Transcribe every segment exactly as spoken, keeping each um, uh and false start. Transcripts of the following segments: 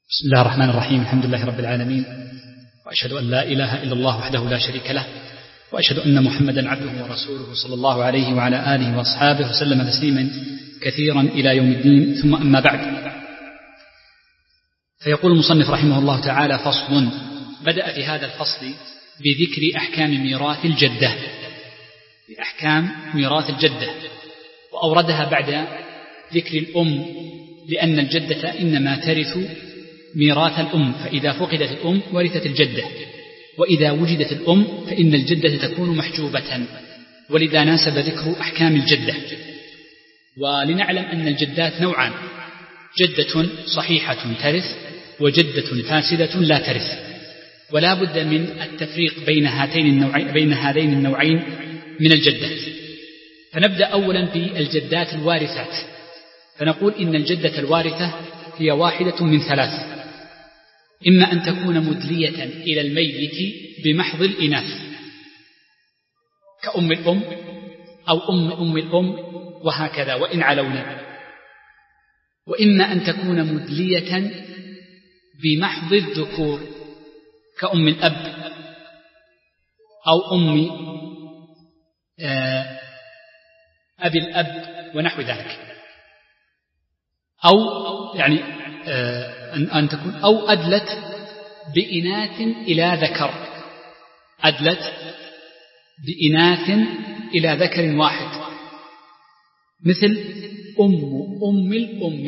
بسم الله الرحمن الرحيم. الحمد لله رب العالمين، وأشهد أن لا إله إلا الله وحده لا شريك له، وأشهد أن محمدا عبده ورسوله صلى الله عليه وعلى آله وأصحابه وسلم تسليما كثيرا إلى يوم الدين. ثم أما بعد، فيقول المصنف رحمه الله تعالى: فصل. بدأ في هذا الفصل بذكر أحكام ميراث الجدة، بأحكام ميراث الجدة، وأوردها بعد ذكر الأم، لأن الجدة إنما ترث ميراث الأم، فإذا فقدت الأم ورثت الجدة، وإذا وجدت الأم فإن الجدة تكون محجوبة، ولذا ناسب ذكر أحكام الجدة. ولنعلم أن الجدات نوعان: جدة صحيحة ترث، وجدة فاسدة لا ترث، ولا بد من التفريق بين هاتين النوعين بين هذين النوعين من الجدات. فنبدأ أولا بالجدات الوارثات، فنقول إن الجدة الوارثة هي واحدة من ثلاث: إما أن تكون مدلية إلى الميت بمحض الإناث كأم الأم أو أم أم الأم وهكذا وإن علونا، وإما أن تكون مدلية بمحض الذكور كأم الأب أو أم أبي الأب ونحو ذلك، أو يعني أن تكون أو أدلت بإناث إلى ذكر، أدلت بإناث إلى ذكر واحد، مثل أم أم الأم،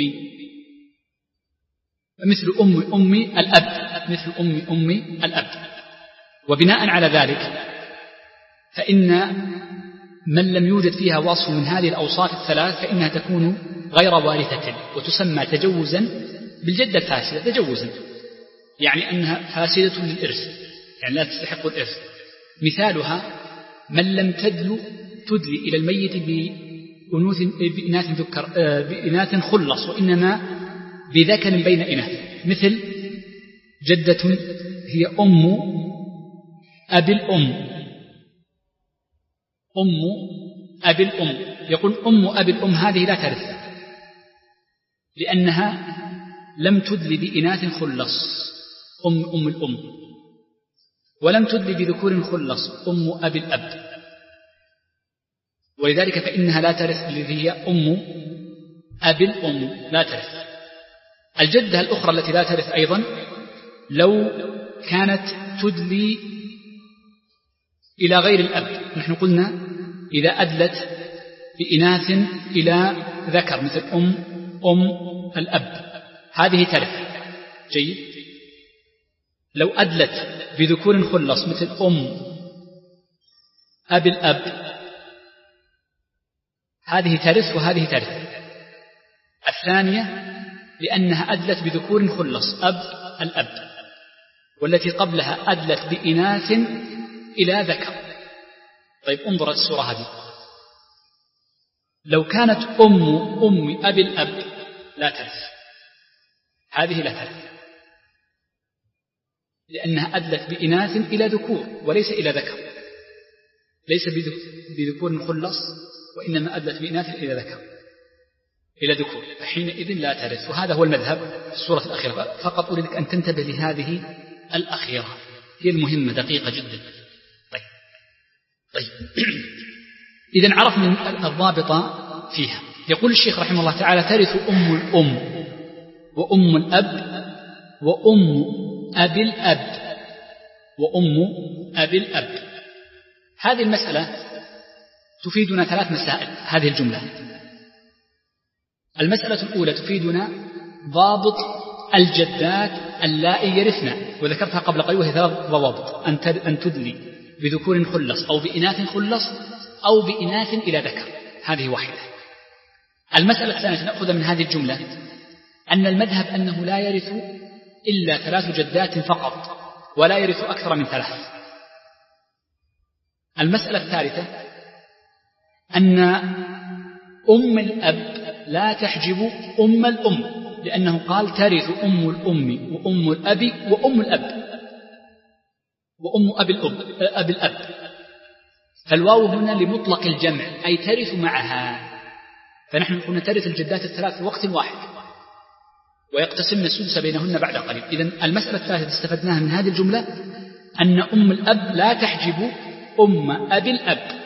مثل أم أم الأب، مثل أم أم الأب. وبناء على ذلك فإن من لم يوجد فيها وصف من هذه الأوصاف الثلاث فإنها تكون غير وارثة، وتسمى تجوزا بالجدة الفاسدة، تجوزا يعني أنها فاسدة للإرث، يعني لا تستحق الإرث. مثالها من لم تدل تدلي إلى الميت بإناث ذكر بإناث خلص، وإنما بذكر بين إناث، مثل جدة هي أم أبي الأم، أم أبي الأم. يقول أم أبي الأم هذه لا ترث، لأنها لم تدل بإناث خلص، أم أم الأم، ولم تدل بذكور خلص، أم أبي الأب، ولذلك فإنها لا ترث، التي هي أم أبي الأم لا ترث. الجدة الأخرى التي لا ترث أيضا لو كانت تدلي إلى غير الأب، نحن قلنا إذا أدلت بإناث إلى ذكر مثل أم أم الأب هذه ترث، جيد. لو أدلت بذكور خلص مثل أم أبي الأب هذه ترث وهذه ترث. الثانية لأنها أدلت بذكور خلص أب الأب، والتي قبلها أدلت بإناث إلى ذكر. طيب انظر الصورة هذه، لو كانت أم أم أبي الأب لا ترث، هذه لا ترث، لأنها أدلت بإناث إلى ذكور وليس إلى ذكر، ليس بذكور خلص، وإنما أدلت بإناث إلى ذكر إلى ذكور، فحينئذ لا ترث. وهذا هو المذهب في السورة الأخيرة. فقط أريدك أن تنتبه لهذه الأخيرة، هي المهمة دقيقة جدا. طيب, طيب. إذن عرفنا الضابط فيها. يقول الشيخ رحمه الله تعالى: ترث أم الأم وأم الأب وأم أبي الأب وأم أبي الأب. هذه المسألة تفيدنا ثلاث مسائل. هذه الجملة المسألة الأولى تفيدنا ضابط الجدات اللائي يرثن، وذكرتها قبل قليل وهي ثلاث ضوابط: أن تدلي بذكور خلص أو بإناث خلص أو بإناث إلى ذكر، هذه واحدة. المسألة الثانية نأخذ من هذه الجملة أن المذهب أنه لا يرث إلا ثلاث جدات فقط، ولا يرث أكثر من ثلاث. المسألة الثالثة أن أم الأب لا تحجب أم الأم، لأنه قال: ترث أم الأم وأم الأب وأم الأب وأم أبي الأب, أبي الأب. فالواو هنا لمطلق الجمع، أي ترث معها. فنحن قلنا ترث الجدات الثلاث في وقت واحد، ويقتسمن السدس بينهن بعد قليل. إذن المسألة الثالثة استفدناها من هذه الجملة أن أم الأب لا تحجب أم أبي الأب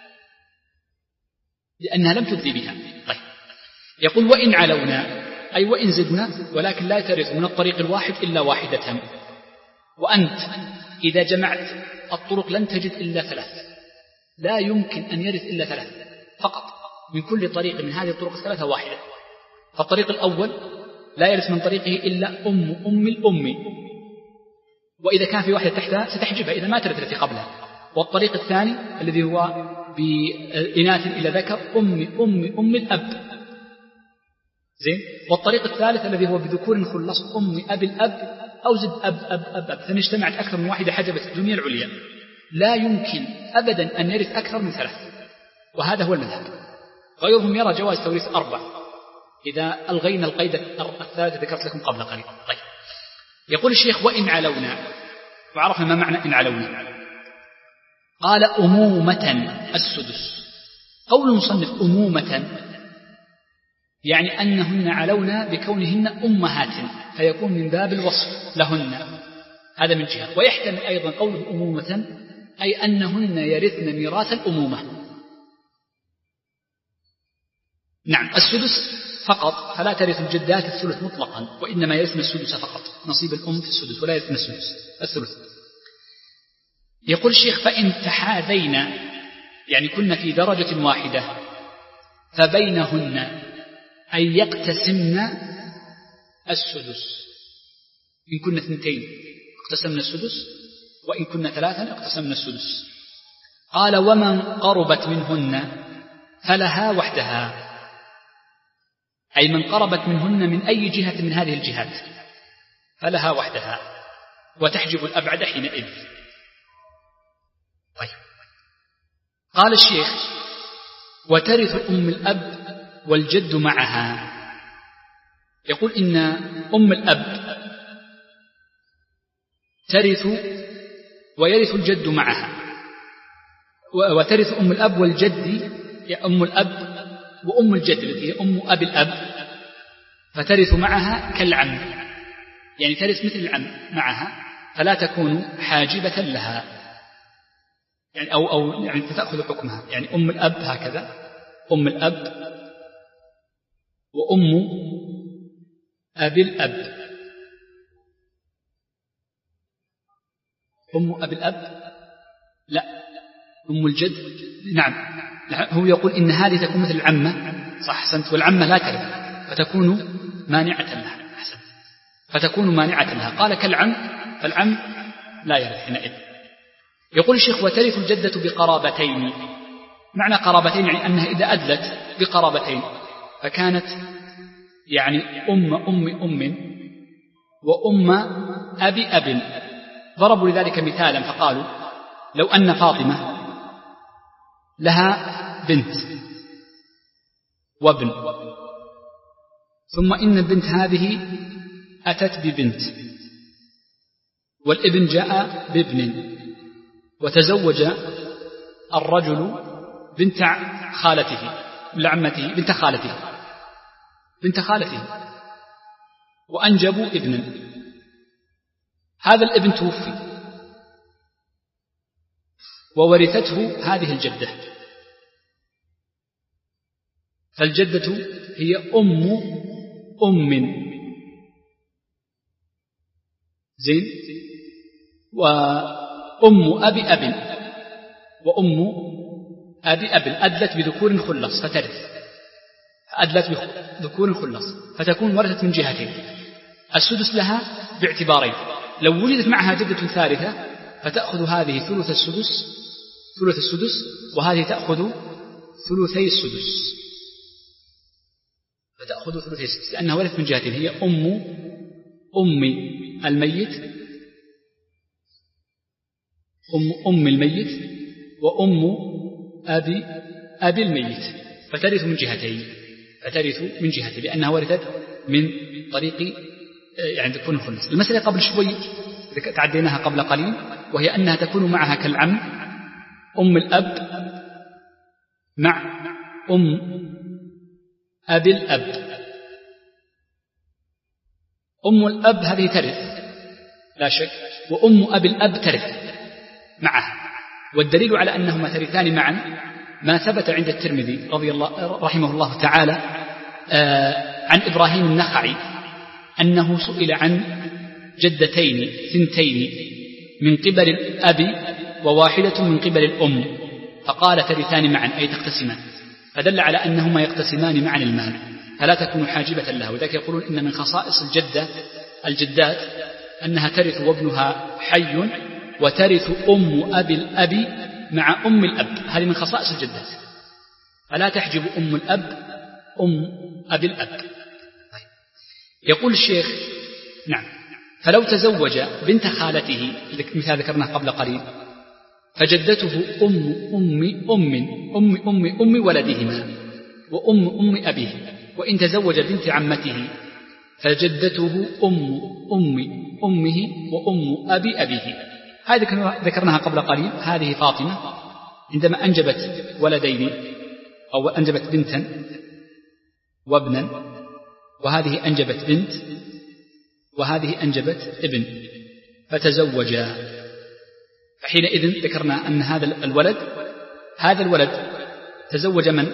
لأنها لم تدلي بها. طيب يقول وإن علونا أي وإن زدنا ولكن لا ترث من الطريق الواحد إلا واحدة. وأنت إذا جمعت الطرق لن تجد إلا ثلاث، لا يمكن أن يرث إلا ثلاث فقط من كل طريق من هذه الطرق الثلاثة واحدة. فالطريق الأول لا يرث من طريقه إلا أم أم الأم، وإذا كان في واحدة تحتها ستحجبها إذا ما ترث التي قبلها. والطريق الثاني الذي هو بإناث إلى ذكر أم أم أم الأب زين. والطريق الثالث الذي هو بذكور خلص أم أبي الأب أو زد أب أب أب, أب. فإن اجتمعت أكثر من واحدة حجبت الدنيا العليا. لا يمكن أبدا أن يرث أكثر من ثلاث، وهذا هو المذهب. غيرهم يرى جواز توريث أربع إذا ألغينا القيد الثالث ذكرت لكم قبل قليل. طيب يقول الشيخ وإن علونا، وعرفنا ما معنى إن علونا. قال أمومة السدس. قول المصنف أمومة يعني أنهن علونا بكونهن أمهات فيكون من باب الوصف لهن، هذا من جهة. ويحتمل أيضا قوله أمومة أي أنهن يرثن ميراث الأمومة. نعم السدس فقط، فلا ترث الجدات الثلث مطلقا، وإنما يرثن السدس فقط، نصيب الأم في السدس ولا يرثن السدس الثلث. يقول الشيخ فإن تحاذينا يعني كنا في درجة واحدة فبينهن أن يقتسمن السدس. إن كنا اثنتين اقتسمنا السدس، وإن كنا ثلاثا اقتسمنا السدس. قال ومن قربت منهن فلها وحدها، أي من قربت منهن من أي جهة من هذه الجهات فلها وحدها وتحجب الأبعد حينئذ. طيب قال الشيخ وترث أم الأب والجد معها. يقول إن أم الأب ترث ويرث الجد معها، وترث أم الأب والجد أم الأب وأم الجد التي هي أم أبي الأب، فترث معها كالعم، يعني ترث مثل العم معها فلا تكون حاجبة لها، يعني أو أو يعني تأخذ حكمها. يعني أم الأب هكذا أم الأب وأم أبي الأب. أم أبي الأب لا أم الجد نعم. هو يقول إن هذه تكون مثل العمة صح أحسنت، والعمة لا ترث فتكون مانعة لها أحسنت فتكون مانعة لها. قال كالعم فالعم لا يرث حينئذ. يقول الشيخ وترث الجدة بقرابتين. معنى قرابتين يعني أنها إذا أدلت بقرابتين فكانت يعني أم أم أم وأم أبي أب. ضربوا لذلك مثالا فقالوا لو أن فاطمة لها بنت وابن، ثم إن البنت هذه أتت ببنت والابن جاء بابن، وتزوج الرجل بنت خالته لعمته بنت خالته بنت خالته وأنجبوا ابنا. هذا الابن توفي وورثته هذه الجدة، فالجدة هي أم أم زين، وأم أبي أب وأم أبي أب أدلت بذكور خلص فترث، أدلت بذكور خلص فتكون ورثت من جهتين. السدس لها باعتبارين، لو وجدت معها جدة ثالثة فتأخذ هذه ثلث السدس ثلث السدس وهذه تأخذ ثلثي السدس فتأخذ ثلثي السدس لأنها ورثت من جهتين، هي أم أم الميت أم أم الميت وأم أبي أبي الميت، فترث من جهتين فترث من جهتين لأنها ورثت من طريق يعني تكون خلص. المسألة قبل شوي تعديناها قبل قليل، وهي أنها تكون معها كالعم أم الأب مع أم أبي الأب. أم الأب هذه ترث لا شك، وأم أبي الأب ترث معها. والدليل على أنهما ترثان معا ما ثبت عند الترمذي رضي الله رحمه الله تعالى عن إبراهيم النخعي أنه سئل عن جدتين ثنتين من قبل الأب وواحدة من قبل الأم، فقال ترثان معا أي تقتسمان، فدل على أنهما يقتسمان معا المال فلا تكون حاجبة لها. وذلك يقولون إن من خصائص الجدة الجدات أنها ترث وابنها حي، وترث أم أبي الأب مع أم الأب، هذه من خصائص الجدات، فلا تحجب أم الأب أم أبي الأب. يقول الشيخ نعم فلو تزوج بنت خالته مثال ذكرناه قبل قليل فجدته أم أم أم أم أم أم ولدهما وأم أم أبيه، وإن تزوج بنت عمته فجدته أم أم أمه وأم أبي أبيه. هذه ذكرناها قبل قليل. هذه فاطمة عندما أنجبت ولدين أو أنجبت بنتا وابنا، وهذه أنجبت بنت وهذه أنجبت ابن فتزوجا، فحينئذ ذكرنا أن هذا الولد هذا الولد تزوج من؟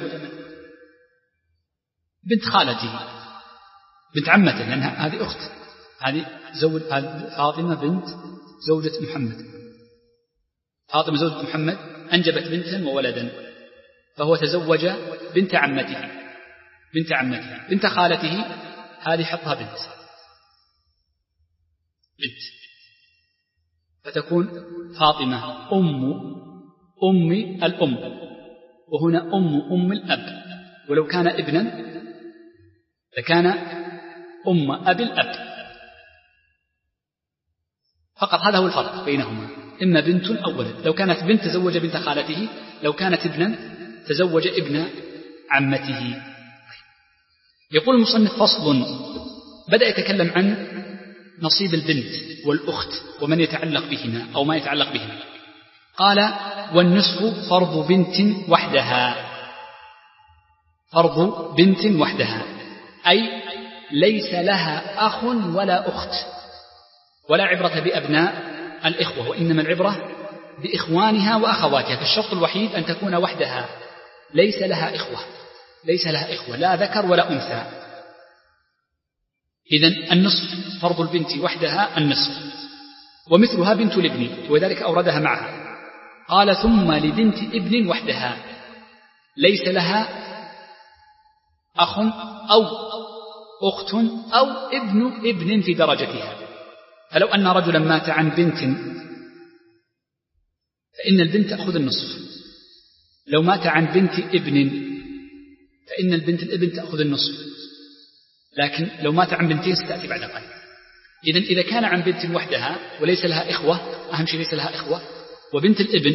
بنت خالته بنت عمته، لأن هذه أخت، هذه زوج فاطمة بنت زوجة محمد، فاطمة زوجة محمد أنجبت بنتا وولدا، فهو تزوج بنت عمته بنت عمته بنت خالته، هذه حطها بنت بنت فتكون فاطمة أم أم الأم، وهنا أم أم الأب، ولو كان ابنا لكان أم أبي الأب فقط. هذا هو الفرق بينهما، إما بنت أو ولد. لو كانت بنت تزوج بنت خالته، لو كانت ابنا تزوج ابن عمته. يقول المصنف فصل، بدأ يتكلم عن نصيب البنت والأخت ومن يتعلق بهما أو ما يتعلق بهما. قال والنصف فرض بنت وحدها، فرض بنت وحدها أي ليس لها أخ ولا أخت، ولا عبرة بأبناء الإخوة، وإنما العبرة بإخوانها وأخواتها، فالشرط الوحيد أن تكون وحدها ليس لها إخوة ليس لها إخوة لا ذكر ولا أنثى. إذن النصف فرض البنت وحدها النصف، ومثلها بنت الابن، وذلك أوردها معها. قال ثم لبنت ابن وحدها ليس لها أخ أو أخت أو ابن ابن في درجتها. فلو أن رجلا مات عن بنت فإن البنت تأخذ النصف، لو مات عن بنت ابن فإن البنت الابن تأخذ النصف، لكن لو مات عن بنتين ستأتي بعد قليل. إذن إذا كان عن بنت وحدها وليس لها إخوة، أهم شيء ليس لها إخوة، وبنت الابن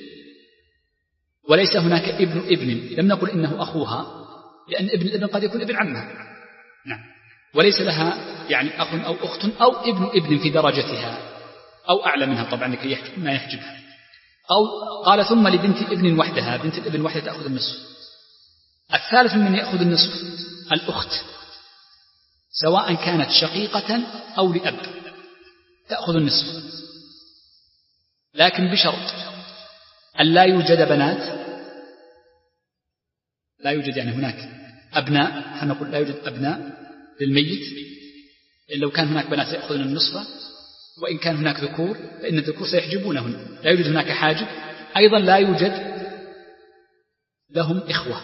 وليس هناك ابن ابن، لم نقل إنه أخوها، لأن ابن الابن قد يكون ابن عمها، نعم، وليس لها يعني أخ أو أخت أو ابن ابن في درجتها أو أعلى منها طبعا لكي يحجب ما يحجبها. أو قال ثم لبنت ابن وحدها، بنت الابن وحدها تأخذ النصف. الثالث من يأخذ النصف الأخت، سواء كانت شقيقة أو لأب تأخذ النصف، لكن بشرط أن لا يوجد بنات، لا يوجد يعني هناك أبناء، نقول لا يوجد أبناء للميت، لو كان هناك بنات سيأخذون النصف، وإن كان هناك ذكور فإن الذكور سيحجبونهن، لا يوجد هناك حاجب. أيضا لا يوجد لهم إخوة،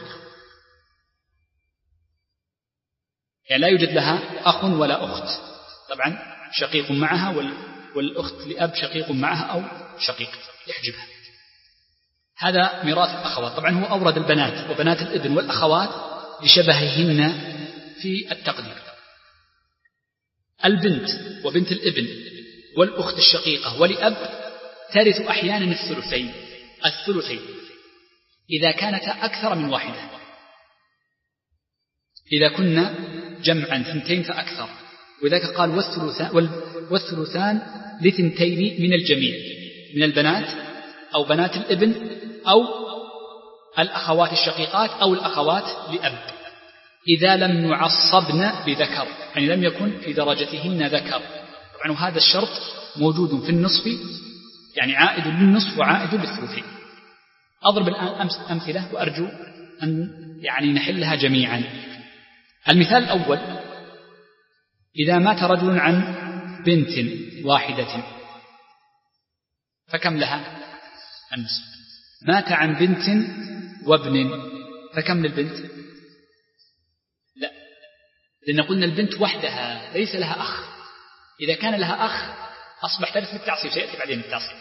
يعني لا يوجد لها أخ ولا أخت، طبعا شقيق معها والأخت لأب شقيق معها أو شقيق يحجبها. هذا ميراث الأخوات. طبعا هو أورد البنات وبنات الابن والأخوات لشبههن في التقدير. البنت وبنت الابن والأخت الشقيقة ولأب ترث أحيانا الثلثين الثلثين إذا كانتا أكثر من واحدة، إذا كنا جمعا ثنتين فأكثر، وذلك قال والثلثان, والثلثان لثنتين من الجميع، من البنات أو بنات الابن أو الأخوات الشقيقات أو الأخوات لأب. إذا لم يعصبن بذكر، يعني لم يكن في درجتهن ذكر. طبعا هذا الشرط موجود في النصف، يعني عائد للنصف وعائد للثلثين. أضرب الآن أمثلة وأرجو أن يعني نحلها جميعا. المثال الأول: إذا مات رجل عن بنت واحدة فكم لها؟ النصف. مات عن بنت وابن فكم للبنت؟ لا، لأن قلنا البنت وحدها ليس لها أخ. إذا كان لها أخ أصبح ترث بالتعصيب، سيأتي بعدين التعصيب.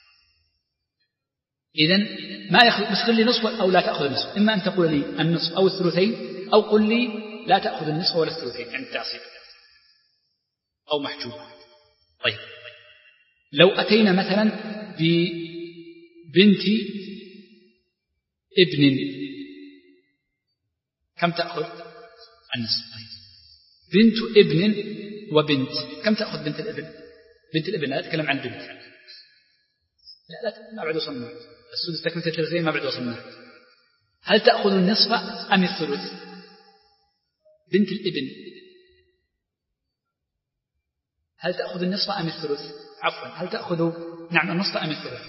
إذن ما يأخذ، بس قل لي نصف أو لا تأخذ النصف، إما أن تقول لي النصف أو الثلثين، أو قل لي لا تأخذ النصف ولا الثلثين، يعني التعصيب أو محجوب. طيب، لو أتينا مثلا ببنت ابن كم تأخذ؟ النصف. بنت ابن وبنت كم تأخذ بنت الابن؟ بنت الابن لا أتكلم عن بنت، لا لا ما بعد وصلنا السدس تكملة الثلثين، ما بعد وصلنا. هل تأخذ النصف أم الثلث؟ بنت الابن هل تأخذ النصف أم الثلث؟ عفوا، هل تأخذ نعم النصف أم الثلث؟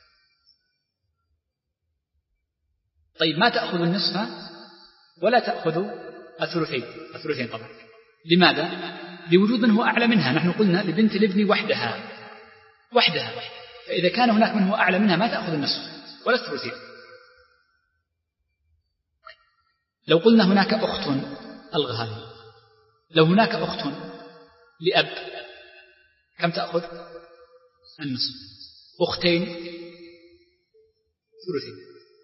طيب، ما تأخذ النصف ولا تأخذ الثلثين، الثلثين طبعا. لماذا؟ لوجود من هو أعلى منها. نحن قلنا لبنت الابن وحدها وحدها، فإذا كان هناك من هو أعلى منها ما تأخذ النصف ولا الثلثين. لو قلنا هناك أخت، ألغى هذه، لو هناك أخت لأب كم تأخذ؟ النصف. أختين ثلثين،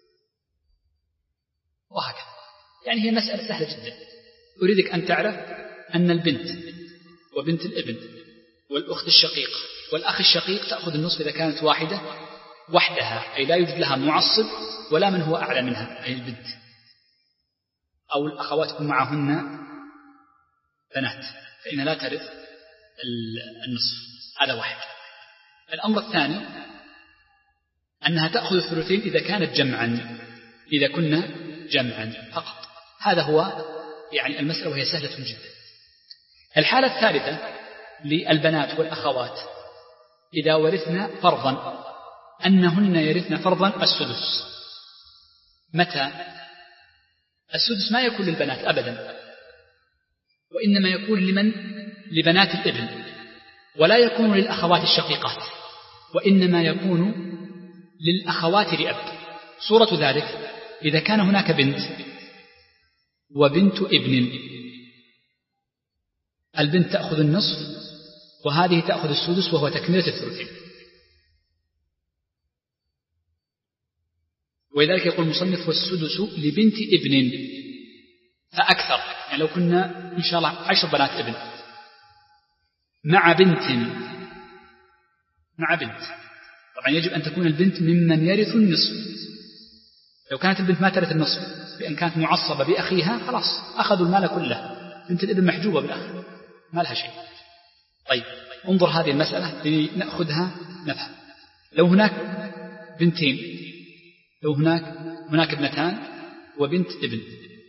وهكذا. يعني هي مسألة سهلة جدا. أريدك أن تعرف أن البنت وبنت الابن والأخت الشقيقة والأخ الشقيق تأخذ النصف إذا كانت واحدة وحدها، أي لا يوجد لها معصب ولا من هو أعلى منها، أي البنت أو الأخوات يكون معهن بنات، فإن لا ترث النصف. هذا واحد. الأمر الثاني أنها تأخذ الثلثين إذا كانت جمعا، إذا كنا جمعا فقط. هذا هو يعني المسألة، وهي سهلة جدا. الحالة الثالثة للبنات والأخوات إذا ورثنا فرضا، أنهن يرثن فرضا السدس. متى؟ السدس ما يكون للبنات أبدا، وإنما يكون لمن؟ لبنات الابن، ولا يكون للأخوات الشقيقات، وإنما يكون للأخوات لأب. صورة ذلك إذا كان هناك بنت وبنت ابن، البنت تأخذ النصف وهذه تأخذ السدس وهو تكملة الثلثين. ولذلك يقول المصنف: والسدس لبنت ابن فأكثر. يعني لو كنا إن شاء الله عشر بنات ابن مع بنت مع بنت طبعا يجب أن تكون البنت ممن يرث النصف. لو كانت البنت ما ترث النصف بأن كانت معصبة بأخيها، خلاص أخذوا المال كله. بنت الابن محجوبة بالأخ، ما لها شيء. طيب، انظر هذه المسألة لنأخذها نفهم. لو هناك بنتين، لو هناك هناك ابنتان وبنت ابن،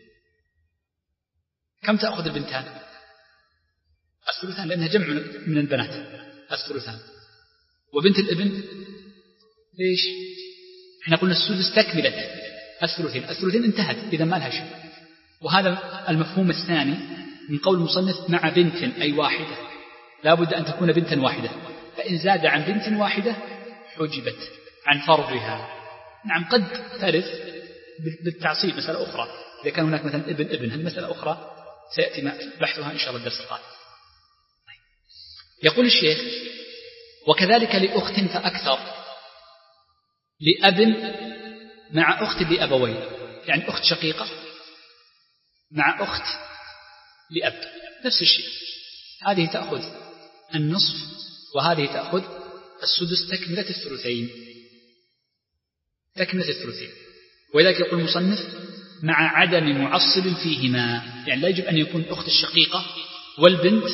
كم تأخذ البنتان؟ الثلثان، لأنها جمع من البنات، الثلثان. وبنت الابن ليش؟ احنا قلنا السدس تكملة الثلثين، الثلثين انتهت، إذا ما لها شيء. وهذا المفهوم الثاني من قول المصنف: مع بنت أي واحدة، لا بد أن تكون بنتا واحدة، فإن زاد عن بنت واحدة حجبت عن فرضها. نعم، قد ترث بالتعصيب، مسألة أخرى. إذا كان هناك مثلا ابن ابن، هذه مسألة أخرى سيأتي بحثها إن شاء الله الدرس القادم. يقول الشيخ: وكذلك لأخت فأكثر، لأب مع أخت لأبوين، يعني أخت شقيقة مع أخت لأب، نفس الشيء. هذه تأخذ النصف وهذه تأخذ السدس، تكملة الثلثين، تكملة الثلثين. ولذلك يقول المصنف: مع عدم معصب فيهما، يعني لا يجب أن يكون الأخت الشقيقة والبنت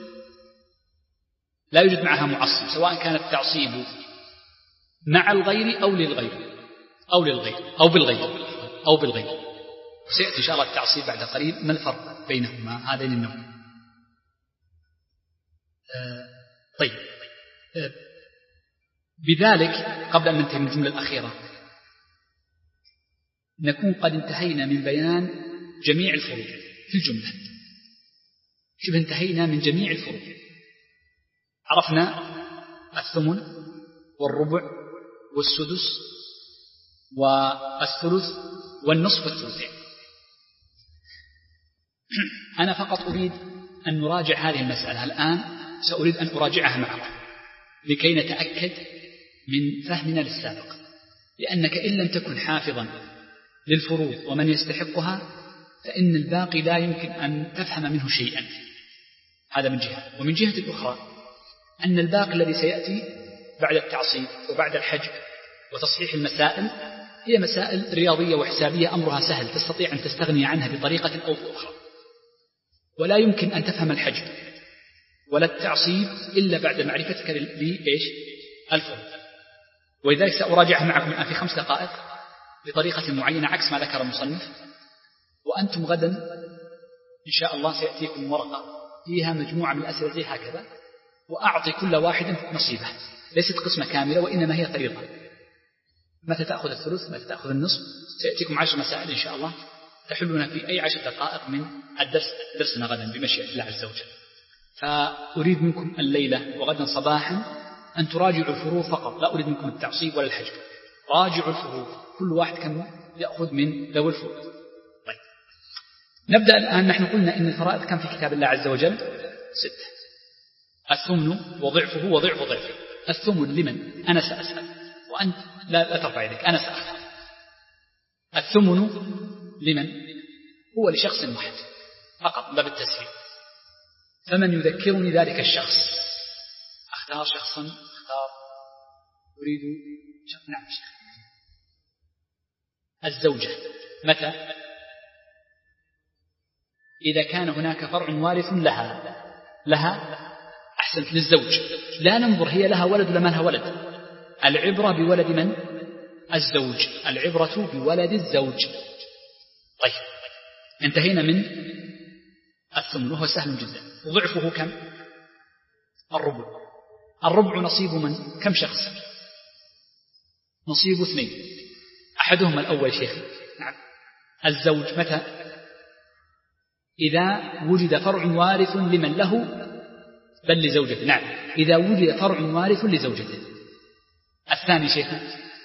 لا يوجد معها معصب، سواء كان التعصيب مع الغير أو للغير أو للغير أو بالغير أو بالغير. وسيأتي إن شاء الله التعصيب بعد قليل ما الفرق بينهما هذين النوعين. آه طيب آه بذلك قبل أن ننتهي من الجملة الأخيرة نكون قد انتهينا من بيان جميع الفروض في الجملة، شبه انتهينا من جميع الفروض. عرفنا الثمن والربع والسدس والثلث والنصف والثلثين. أنا فقط أريد أن نراجع هذه المسألة الآن، سأريد أن أراجعها معكم لكي نتأكد من فهمنا للسابق، لأنك إن لم تكن حافظا للفروض ومن يستحقها فإن الباقي لا يمكن أن تفهم منه شيئا. هذا من جهة. ومن جهة أخرى أن الباقي الذي سيأتي بعد التعصيب وبعد الحجب وتصحيح المسائل هي مسائل رياضية وحسابية أمرها سهل، تستطيع أن تستغني عنها بطريقة أو بأخرى، ولا يمكن أن تفهم الحجب ولا التعصيب إلا بعد معرفتك لإيش الفروض. ولذلك سأراجعها معكم الآن في خمس دقائق بطريقة معينة عكس ما ذكر المصنف. وأنتم غدا إن شاء الله سيأتيكم ورقة فيها مجموعة من الأسئلة زي هكذا، وأعطي كل واحد نصيبه، ليست قسمة كاملة وإنما هي طريقة، متى تأخذ الثلث متى تأخذ النصف. سيأتيكم عشر مسائل إن شاء الله تحلونها في أي عشر دقائق من الدرس درسنا غدا بمشيئة الله عز وجل. فأريد منكم الليلة وغدا صباحا أن تراجعوا الفروض فقط، لا أريد منكم التعصيب ولا الحجب. راجعوا الفروض، كل واحد كم يأخذ من ذوي الفروض. طيب نبدأ الآن. نحن قلنا إن الفرائض كم في كتاب الله عز وجل؟ ستة. الثمن وضعفه وضعف ضعفه. الثمن لمن؟ أنا سأسأل وأنت لا, لا ترفع يدك، أنا سأختار. الثمن لمن؟ هو لشخص واحد فقط باب التسهيل، فمن يذكرني ذلك الشخص؟ أختار شخصا، أختار أريد شخص. نعم شيخ. الزوجة متى؟ إذا كان هناك فرع وارث لها لها أحسنت للزوج، لا ننظر هي لها ولد ولا ما لها ولد، العبرة بولد من؟ الزوج، العبرة بولد الزوج. طيب انتهينا من الثمن وهو سهل جدا. وضعفه كم؟ الربع. الربع نصيب من؟ كم شخص؟ نصيب اثنين، أحدهما الأول شيخي. نعم الزوج. متى؟ إذا وجد فرع وارث لمن له بل لزوجته. نعم إذا وجد فرع وارث لزوجته. الثاني شيخي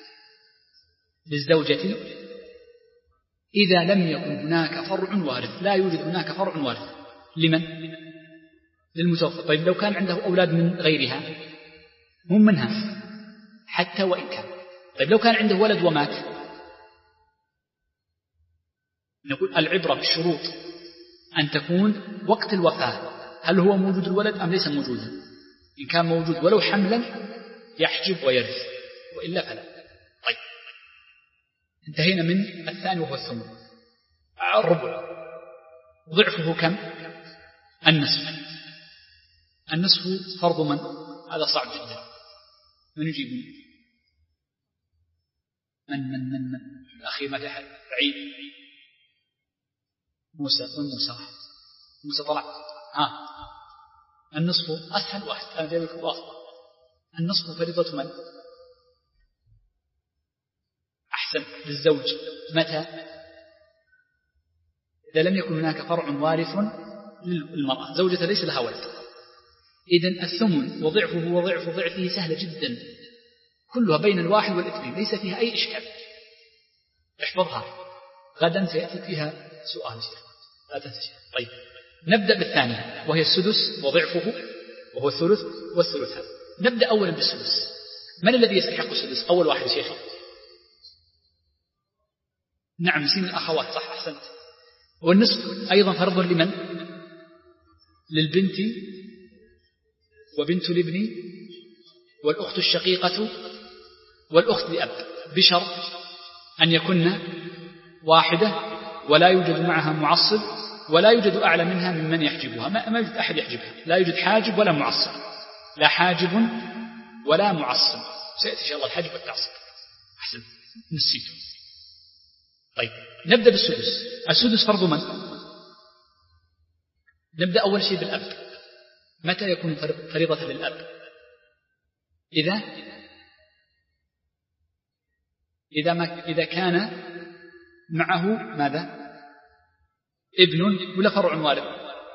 للزوجة إذا لم يكن هناك فرع وارث، لا يوجد هناك فرع وارث لمن؟ للمتوفى. طيب لو كان عنده أولاد من غيرها هم منها حتى وإن كان. طيب لو كان عنده ولد ومات، نقول العبرة بالشروط أن تكون وقت الوفاة، هل هو موجود الولد أم ليس موجودا؟ إن كان موجود ولو حملا يحجب ويرث، وإلا فلا. طيب انتهينا من الثاني وهو الثمن. الربع ضعفه كم؟ النصف. النصف فرض من؟ هذا صعب جدا. من يجيب؟ من من من من الأخير ما تحد بعيد. موسى من موسى موسى طلع. ها النصف أسهل واحد. أنا جايب لكم واضح. النصف فريضة من؟ أحسن للزوج. متى؟ إذا لم يكن هناك فرع وارث للمرأة، زوجة ليس لها ولد. إذن الثمن وضعفه وضعف ضعفه سهلة جدا، كلها بين الواحد والاثنين، ليس فيها أي إشكال. احفظها غدا سيأتي فيها سؤال لا تنسى. طيب نبدأ بالثانية وهي السدس وضعفه وهو الثلث والثلثان. نبدأ أولا بالسدس. من الذي يستحق السدس؟ أول واحد شيخي. نعم سين الأخوات صح أحسنت. والنصف أيضا فرض لمن؟ للبنت وبنت الابن والأخت الشقيقة والأخت لأب، بشرط أن يكن واحدة ولا يوجد معها معصب ولا يوجد أعلى منها ممن يحجبها. ما يوجد أحد يحجبها، لا يوجد حاجب ولا معصب، لا حاجب ولا معصب. سيأتي إن شاء الله الحجب والتعصب. أحسن نسيته. طيب نبدأ بالسدس. السدس فرض من؟ نبدأ أول شيء بالأب. متى يكون فريضة للأب؟ إذا إذا, ما إذا كان معه ماذا؟ ابن ولا فرع وارث؟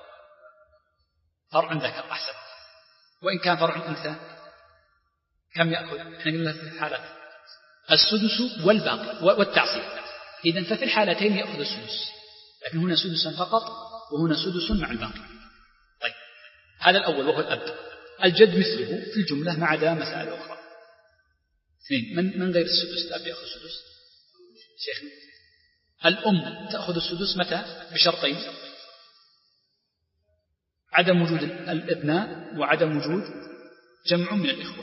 فرع ذكر أحسن. وإن كان فرع أنثى كم يأخذ؟ احنا قلنا في الحالات السدس والباقي والتعصيب. إذن ففي الحالتين يأخذ السدس، لكن هنا سدسا فقط وهنا سدس مع الباقي. طيب هذا الأول وهو الأب. الجد مثله في الجملة ما عدا مسائل أخرى. اثنين من من غير السدس الأب يأخذ السدس. شيخنا الأم تأخذ السدس متى؟ بشرطين: عدم وجود الابناء وعدم وجود جمع من الإخوة.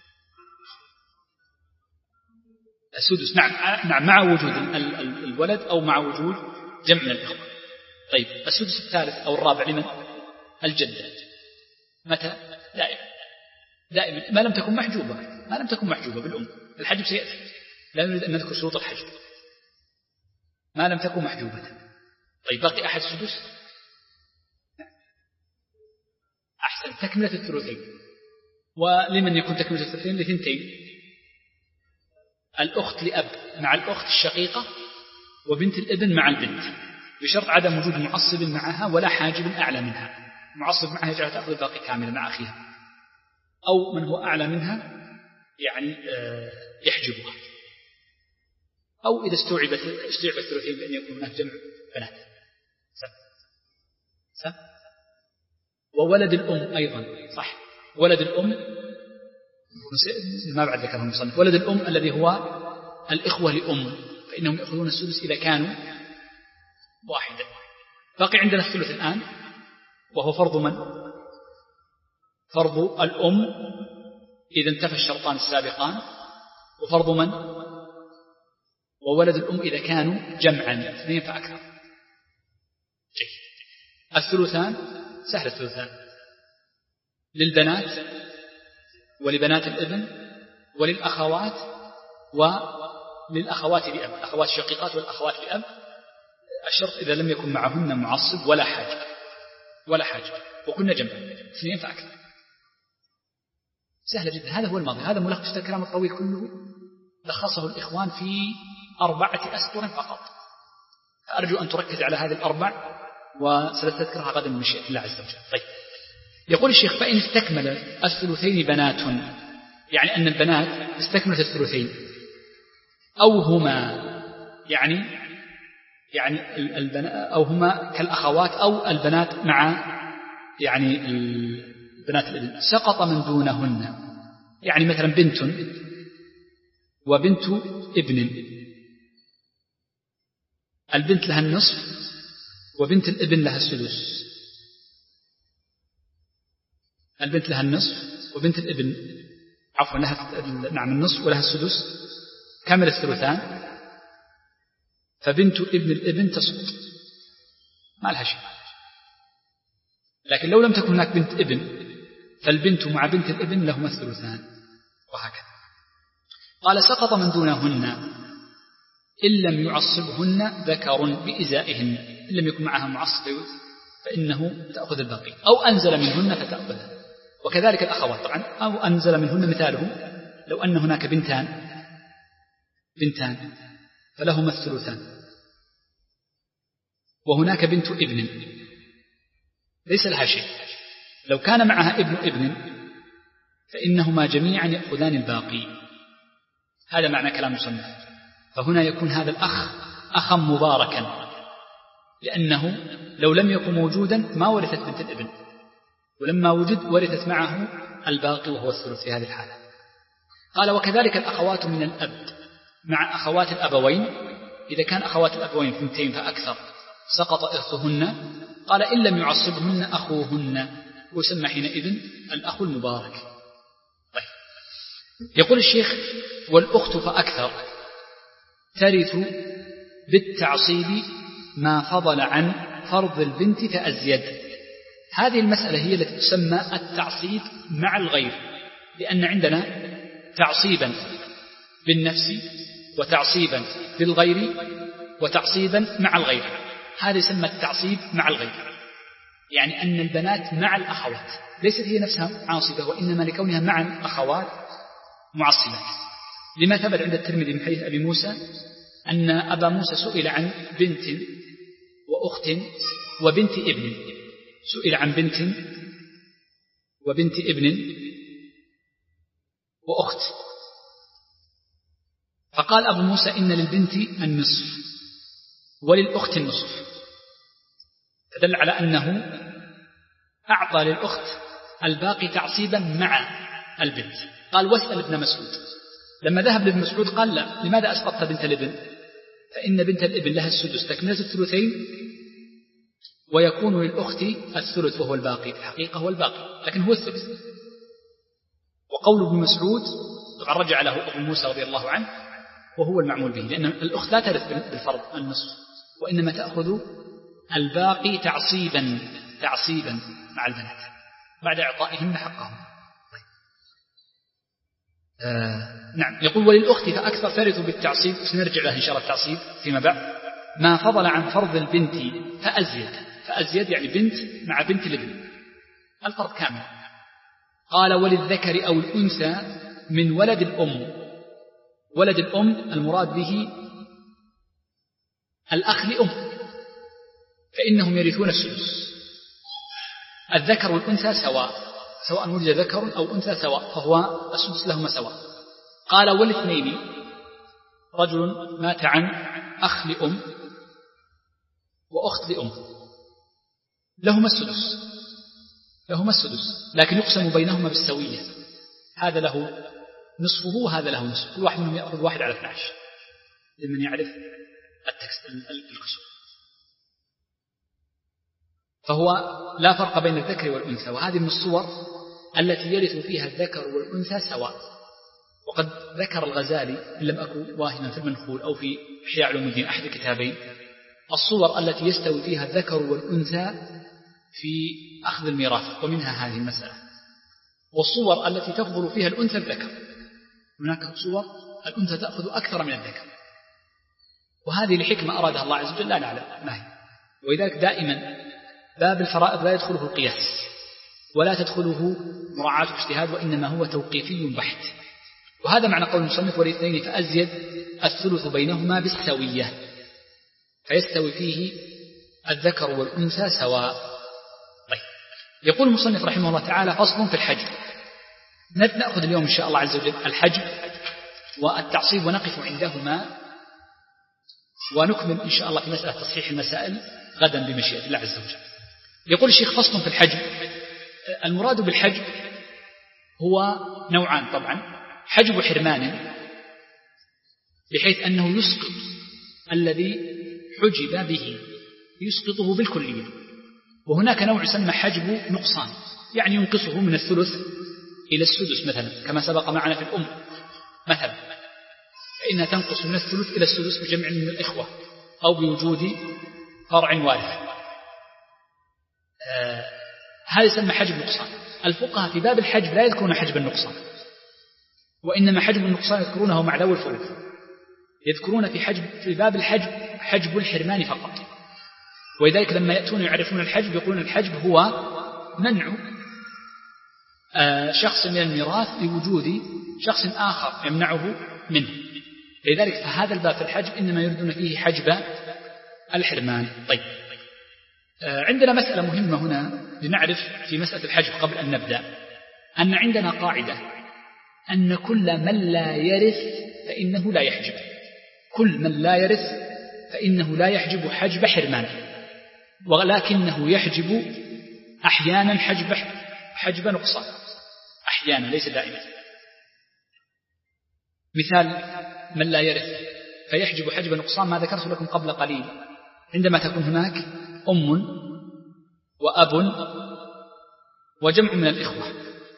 السدس نعم نعم مع وجود الولد أو مع وجود جمع من الإخوة. طيب السدس الثالث أو الرابع لمن؟ الجدة. متى؟ دائما دائما ما لم تكن محجوبة ما لم تكن محجوبة بالأم. الحجب سيأتي، لا نريد أن نذكر شروط الحجب. ما لم تكن محجوبة. طيب باقي أحد السدس؟ أحسن، تكملة الثلثين. ولمن يكون تكملة الثلثين؟ لثنتين: الأخت لأب مع الأخت الشقيقة، وبنت الابن مع البنت، بشرط عدم وجود معصب معها ولا حاجب أعلى منها. معصب معها يجعل تأخذ الباقي كاملا مع أخيها، أو من هو أعلى منها يعني يحجبها، أو إذا استوعبت استوعب الثلثين بأن يكون هناك جمع بنات. سم سم وولد الأم أيضا صح. ولد الأم ما بعد ذكره المصنف. ولد الأم الذي هو الإخوة لأم، فإنهم يأخذون السدس إذا كانوا واحدا. باقي عندنا الثلث الآن، وهو فرض من؟ فرض الأم إذا انتفى الشرطان السابقان، وفرض من؟ وولد الأم إذا كانوا جمعا اثنين فأكثر. جيد. الثلثان سهل. الثلثان للبنات ولبنات الابن وللأخوات وللأخوات لأب، الأخوات الشقيقات والأخوات لأب، الشرط إذا لم يكن معهن معصب ولا حاجة ولا حاجة وكنا جمعا اثنين فأكثر. سهلة جدا. هذا هو الماضي. هذا ملخص الكلام الطويل كله لخصه الإخوان في أربعة أسطر فقط. أرجو أن تركز على هذه الأربع وستذكرها غدا من شيء الله عز وجل. طيب يقول الشيخ: فإن استكمل الثلثين بنات، يعني أن البنات استكملت الثلثين، أو هما يعني يعني البنات أو هما كالأخوات أو البنات مع يعني البنات الابن، سقط من دونهن. يعني مثلا بنت وبنت ابن، البنت لها النصف وبنت الابن لها السدس. البنت لها النصف وبنت الابن عفوا لها نعم النصف ولها السدس، كامل الثلثان، فبنت ابن الابن تسقط ما لها شيء. لكن لو لم تكن هناك بنت ابن فالبنت مع بنت الابن لهما الثلثان، وهكذا. قال: سقط من دونهن إن لم يعصبهن ذكر بإزائهن، إن لم يكن معها معصب فإنه تأخذ الباقي، أو أنزل منهن فتأخذها. وكذلك الأخوات طبعا، أو أنزل منهن، مثاله لو أن هناك بنتان بنتان فلهما الثلثان، وهناك بنت ابن ليس لها شيء، لو كان معها ابن ابن فإنهما جميعا يأخذان الباقي. هذا معنى كلام المصنف. فهنا يكون هذا الأخ أخا مباركا، لأنه لو لم يكن موجودا ما ورثت بنت الابن، ولما وجد ورثت معه الباقي وهو الثلث في هذه الحالة. قال: وكذلك الأخوات من الأب مع أخوات الأبوين، إذا كان أخوات الأبوين ثنتين فأكثر سقط إرثهن. قال: إن لم يعصبهن أخوهن، ويسمى حينئذ الأخ المبارك. طيب يقول الشيخ: والأخت فأكثر ترث بالتعصيب ما فضل عن فرض البنت فأزيد. هذه المسألة هي التي تسمى التعصيب مع الغير، لأن عندنا تعصيبا بالنفس وتعصيبا بالغير وتعصيبا مع الغير. هذا يسمى التعصيب مع الغير، يعني أن البنات مع الأخوات ليست هي نفسها عاصبة، وإنما لكونها مع الأخوات معصبات. لما ثبت عند الترمذي من حديث أبي موسى أن أبا موسى سئل عن بنت وأخت وبنت ابن، سئل عن بنت وبنت ابن وأخت، فقال أبو موسى إن للبنت النصف وللأخت النصف، فدل على أنه أعطى للأخت الباقي تعصيبا مع البنت. قال واسأل ابن مسعود، لما ذهب لابن مسعود قال لا، لماذا أسقطت بنت الابن؟ فإن بنت الابن لها السدس تكملة الثلثين، ويكون للأخت الثلث وهو الباقي، في الحقيقة هو الباقي لكن هو الثلث. وقول ابن مسعود طبعا رجع له أبو موسى رضي الله عنه وهو المعمول به، لأن الأخت لا ترث بالفرض النصف، وإنما تأخذ الباقي تعصيبا تعصيبا مع البنات بعد إعطائهن حقهم. آه نعم. يقول وللأخت فأكثر ترث بالتعصيب، سنرجع له إن شاء الله التعصيب فيما بعد، ما فضل عن فرض البنت فأزيد، فأزيد يعني بنت مع بنت الابن الفرض كامل. قال وللذكر أو الأنثى من ولد الأم، ولد الأم المراد به الأخ لأم، فإنهم يرثون السدس. الذكر والأنثى سواء، سواء وجد ذكر أو أنثى سواء، فهو السدس لهما سواء. قال والاثنين، رجل مات عن أخ لأم وأخت لأم لهما السدس، لهما السدس لكن يقسم بينهما بالسوية، هذا له نصفه وهذا له نصف، كل واحد منهم يأخذ واحد على اثنى عشر لمن يعرف التكست الكسور. فهو لا فرق بين الذكر والأنثى، وهذه من الصور التي يرث فيها الذكر والأنثى سواء. وقد ذكر الغزالي إن لم أكن واهما في المنخول أو في إحياء علوم الدين أحد الكتابين الصور التي يستوي فيها الذكر والأنثى في أخذ الميراث، ومنها هذه المسألة. والصور التي تفضل فيها الأنثى الذكر، هناك صور الأنثى تأخذ أكثر من الذكر، وهذه لحكمة أرادها الله عز وجل لا نعلم ما هي. ولذلك دائما باب الفرائض لا يدخله القياس ولا تدخله مراعاة واجتهاد، وإنما هو توقيفي بحت. وهذا معنى قول المصنف والاثنين فأزيد الثلث بينهما بالسوية، فيستوي فيه الذكر والأنثى سواء. طيب. يقول المصنف رحمه الله تعالى فصل في الحجب. نأخذ اليوم إن شاء الله عز وجل الحجب والتعصيب ونقف عندهما، ونكمل إن شاء الله في مسألة تصحيح المسائل غدا بمشيئة الله عز وجل. يقول الشيخ فصل في الحجب. المراد بالحجب هو نوعان طبعا، حجب حرمان بحيث أنه يسقط الذي حجب به، يسقطه بالكلية. وهناك نوع يسمى حجب نقصان، يعني ينقصه من الثلث إلى السدس مثلا، كما سبق معنا في الأم مثلا، فإنها تنقص من الثلث إلى السدس بجمع من الإخوة أو بوجود فرع وارث. آه هذا يسمى حجب نقصان. الفقهاء في باب الحجب لا يذكرون حجب النقصان، وإنما حجب النقصان يذكرونه مع ذوي الفروض، يذكرون في حجب في باب الحجب حجب الحرمان فقط. ولذلك لما يأتون يعرفون الحجب يقولون الحجب هو منع آه شخص من الميراث لوجود شخص آخر يمنعه منه. لذلك فهذا الباب في الحجب إنما يردون فيه حجب الحرمان. طيب. آه عندنا مسألة مهمة هنا لنعرف في مسألة الحجب قبل أن نبدأ، أن عندنا قاعدة أن كل من لا يرث فإنه لا يحجب، كل من لا يرث فإنه لا يحجب حجب حرمان، ولكنه يحجب أحيانا حجب حجب نقصان، أحيانا ليس دائما. مثال من لا يرث فيحجب حجب نقصان ما ذكرت لكم قبل قليل، عندما تكون هناك أم وأب وجمع من الإخوة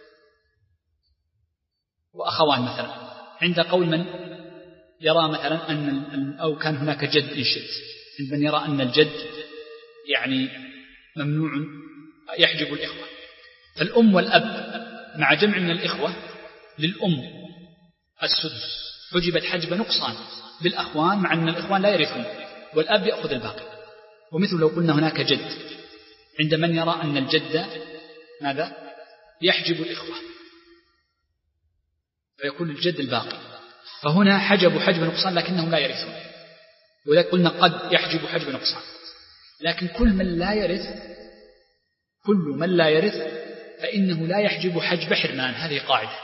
وأخوان مثلا، عند قول من يرى مثلا أن أو كان هناك جد إن شئت، عند من يرى أن الجد يعني ممنوع يحجب الإخوة، فالأم والأب مع جمع من الإخوة للأم السدس، حجبت حجب نقصان، للأخوان مع أن الإخوان لا يرثون والأب يأخذ الباقي. ومثل لو قلنا هناك جد، عند من يرى أن الجد ماذا؟ يحجب الإخوة، فيكون الجد الباقي. فهنا حجبوا حجب نقصان لكنهم لا يرثون، ولذلك قلنا قد يحجب حجب نقصان. لكن كل من لا يرث كل من لا يرث فإنه لا يحجب حجب حرمان، هذه قاعدة.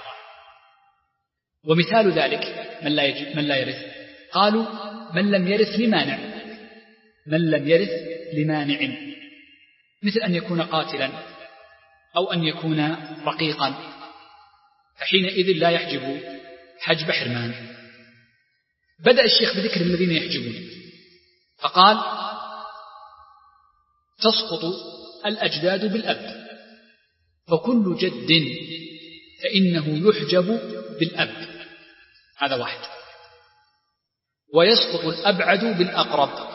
ومثال ذلك من لا, يجب من لا يرث، قالوا من لم يرث لمانع، من لم يرث لمانع، مثل أن يكون قاتلا أو أن يكون رقيقا، فحينئذ لا يحجب حجب حرمان. بدأ الشيخ بذكر الذين يحجبون، فقال تسقط الأجداد بالأب، فكل جد فإنه يحجب بالأب، هذا واحد. ويسقط الأبعد بالأقرب،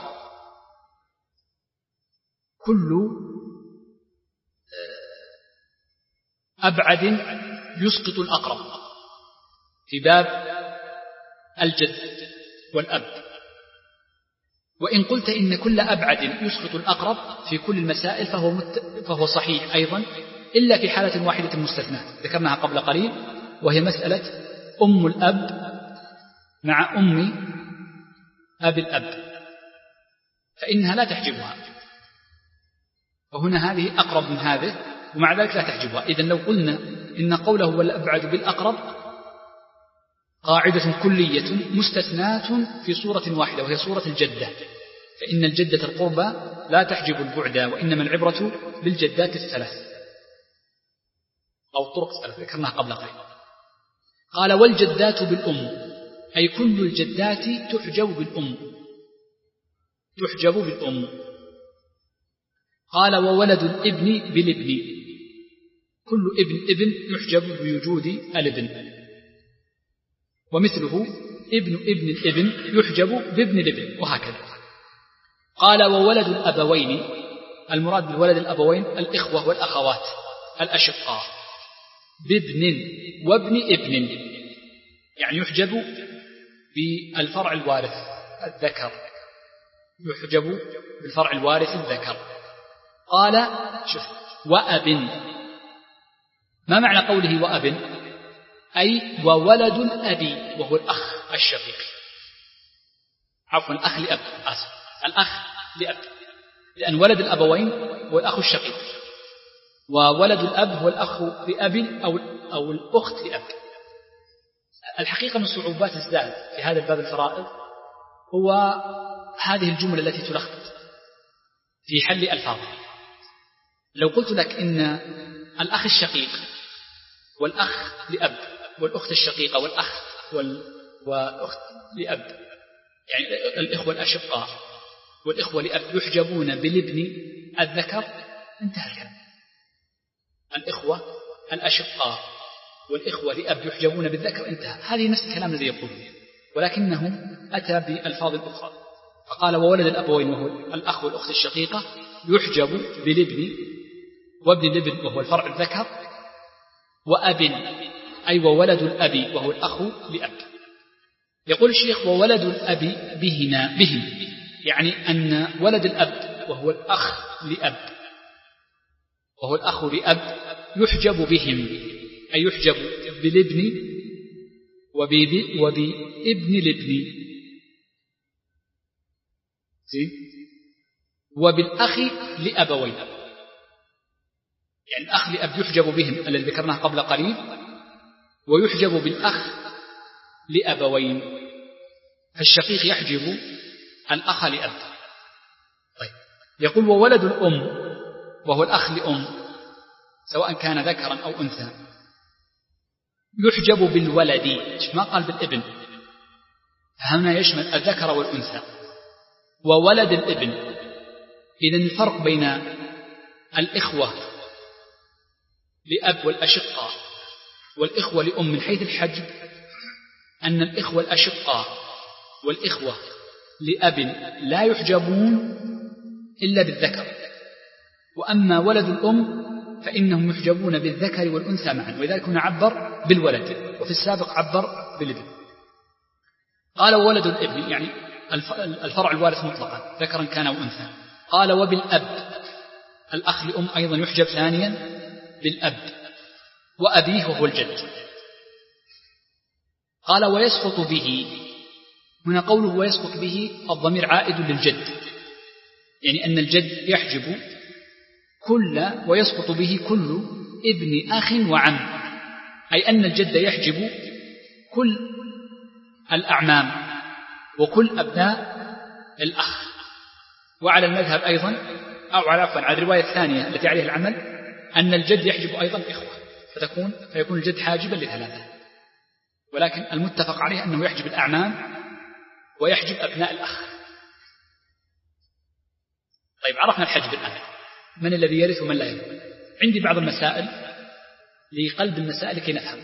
كل أبعد يسقط الأقرب في باب الجد والأب. وإن قلت إن كل أبعد يسقط الأقرب في كل المسائل فهو, مت... فهو صحيح أيضا، إلا في حالة واحدة مستثناة ذكرناها قبل قليل، وهي مسألة أم الأب مع أم أب الأب، فإنها لا تحجبها، وهنا هذه أقرب من هذه ومع ذلك لا تحجبها. إذن لو قلنا إن قوله والأبعد بالأقرب قاعدة كلية مستثناة في صورة واحدة وهي صورة الجدة، فإن الجدة القربى لا تحجب البعد، وإنما العبرة بالجدات الثلاث أو الطرق الثلاث ذكرناها قبل قليل. قال والجدات بالأم، أي كل الجدات تحجب بالأم، تحجب بالأم. قال وولد الابن بالابن، كل ابن ابن يحجب بوجود الابن، ومثله ابن ابن الابن يحجب بابن الابن، وهكذا. قال وولد الأبوين، المراد بالولد الأبوين الإخوة والأخوات الأشقاء، بابن وابن ابن، يعني يحجب بالفرع الوارث الذكر، يحجب بالفرع الوارث الذكر. قال شوف وأب، ما معنى قوله وأب؟ أي وولد الأبي وهو الأخ الشقيق، عفوا الأخ لأب، آسف الأخ لأب، لأن ولد الأبوين هو الأخ الشقيق، وولد الأب هو الأخ لأب أو أو الأخت لأب. الحقيقة من صعوبات الزاد في هذا الباب الفرائض هو هذه الجملة التي تلخبط في حل ألفاظه. لو قلت لك إن الأخ الشقيق والأخ لأب والأخت الشقيقة والأخ والأخت لأب، يعني الإخوة الأشقاء والإخوة لأب يحجبون بالابن الذكر، انتهى الكلام. الإخوة الأشقاء والإخوة لأب يحجبون بالذكر، انتهى. هذه نفس الكلام الذي يقوله، ولكنه أتى بألفاظ أخرى، فقال وولد الأبوين وهو الأخ والأخت الشقيقة يحجب بالابن وابن الابن وهو الفرع الذكر، وأب أي وولد الأب وهو الأخ لأب. يقول الشيخ وولد الأب بهما بهم، يعني أن ولد الأب وهو الأخ لأب وهو الأخ لأب يحجب بهم، أي يحجب بالابن وبابن الابن وبالأخ لأبوين، يعني الأخ لأب يحجب بهم الذي ذكرناه قبل قليل، ويحجب بالأخ لأبوين، فالشقيق يحجب الأخ لأب. طيب يقول وولد الأم وهو الأخ لأم سواء كان ذكرا أو أنثى يحجب بالولد، ما قال بالابن، فهنا يشمل الذكر والأنثى. وولد الابن، إذن الفرق بين الإخوة لأب والأشقاء والإخوة لأم من حيث الحجب أن الإخوة الأشقاء والإخوة لأب لا يحجبون إلا بالذكر، وأما ولد الأم فإنهم يحجبون بالذكر والأنثى معا، ولذلك هنا عبر بالولد وفي السابق عبر بالابن. قال ولد الابن يعني الفرع الوارث مطلقا ذكرا كان أو أنثى. قال وبالأب، الأخ لأم أيضا يحجب ثانيا بالأب وأبيه وهو الجد. قال ويسقط به، هنا قوله ويسقط به الضمير عائد للجد، يعني أن الجد يحجب كل ويسقط به كل ابن أخ وعم، أي أن الجد يحجب كل الأعمام وكل أبناء الأخ. وعلى المذهب أيضا أو على عفوا على الرواية الثانية التي عليها العمل أن الجد يحجب أيضا إخوة، فتكون فيكون الجد حاجبا لثلاثة، ولكن المتفق عليه أنه يحجب الأعمام ويحجب أبناء الأخ. طيب عرفنا الحجب الآن، من الذي يرث ومن لا يرث؟ عندي بعض المسائل لقلب المسائل لكي نفهم.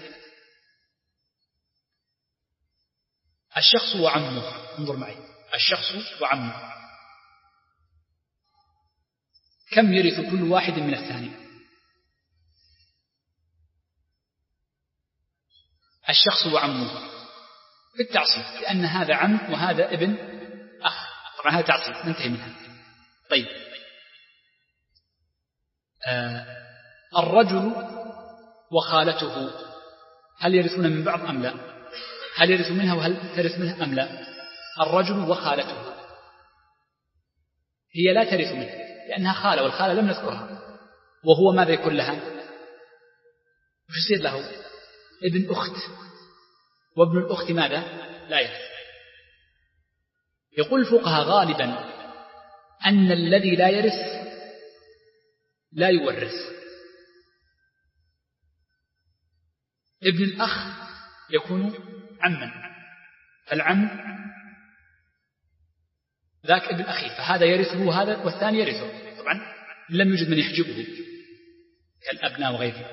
الشخص وعمه، انظر معي، الشخص وعمه كم يرث كل واحد من الثاني؟ الشخص وعمه في التعصيب، لأن هذا عم وهذا ابن أخ، طبعا هذا تعصيب ننتهي منها. طيب آه الرجل وخالته هل يرثون من بعض أم لا؟ هل يرث منها وهل ترث منها أم لا؟ الرجل وخالته هي لا ترث منه لأنها خالة، والخالة لم نذكرها، وهو ماذا يكون لها؟ وش يصير له؟ ابن أخت، وابن الأخت ماذا؟ لا يرث. يقول الفقهاء غالبا أن الذي لا يرث لا يورث. ابن الأخ يكون عما، فالعم ذاك ابن أخيه، فهذا يرثه هذا والثاني يرثه، طبعا لم يوجد من يحجبه كالأبناء وغيره.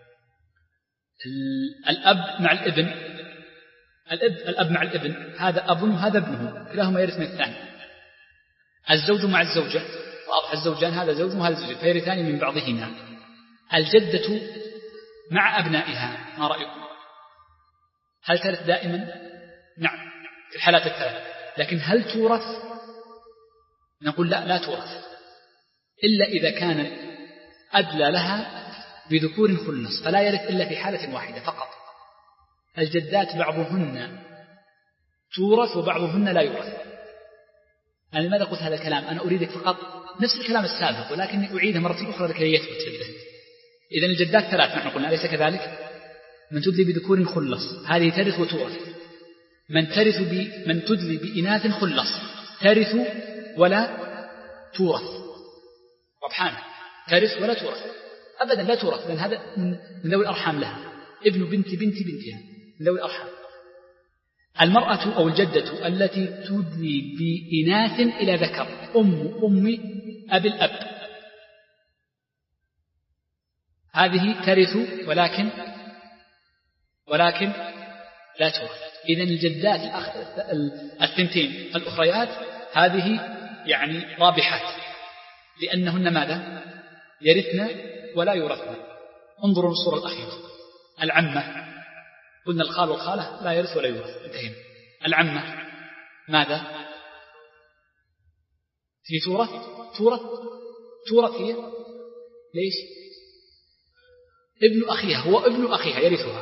الأب مع الابن، الأب, الأب مع الابن، هذا أب وهذا ابنه، كلاهما يرث من الثاني. الزوج مع الزوجة، وأضحى الزوجان هذا زوج وهذا زوج، فيرثان من بعضهما. الجدة مع أبنائها، ما رأيكم؟ هل ترث دائما؟ نعم في الحالات الثلاث، لكن هل تورث؟ نقول لا، لا تورث إلا إذا كان أدلى لها بذكور خلص، فلا يرث إلا في حالة واحدة فقط. الجدات بعضهن تورث وبعضهن لا يورث. أنا لماذا قلت هذا الكلام؟ أنا أريدك فقط نفس الكلام السابق، ولكني أعيده مرة أخرى لكي يثبت في الذهن. إذن الجدات ثلاث نحن قلنا، أليس كذلك؟ من تدلي بذكور خلص هذه ترث وتورث، من ترث ب... من تدلي بإناث خلص ترث ولا تورث. ربحان ترث ولا تورث أبدا، لا تورث، لأن هذا من ذوي الأرحام لها، ابن بنت بنت بنتها من ذوي الأرحام. المرأة أو الجدة التي تدلي بإناث إلى ذكر، أم أم أبي الأب، هذه ترث ولكن ولكن لا تورث. إذن الجدات الثنتين الأخريات هذه يعني رابحات، لأنهن ماذا؟ يرثن ولا يورثن. انظروا الصورة الأخيرة، العمة، قلنا الخال والخالة لا يرث ولا يورث، انتهينا. العمة ماذا؟ هي تورث تورث تورث هي ليش؟ ابن أخيها، هو ابن أخيها يرثها،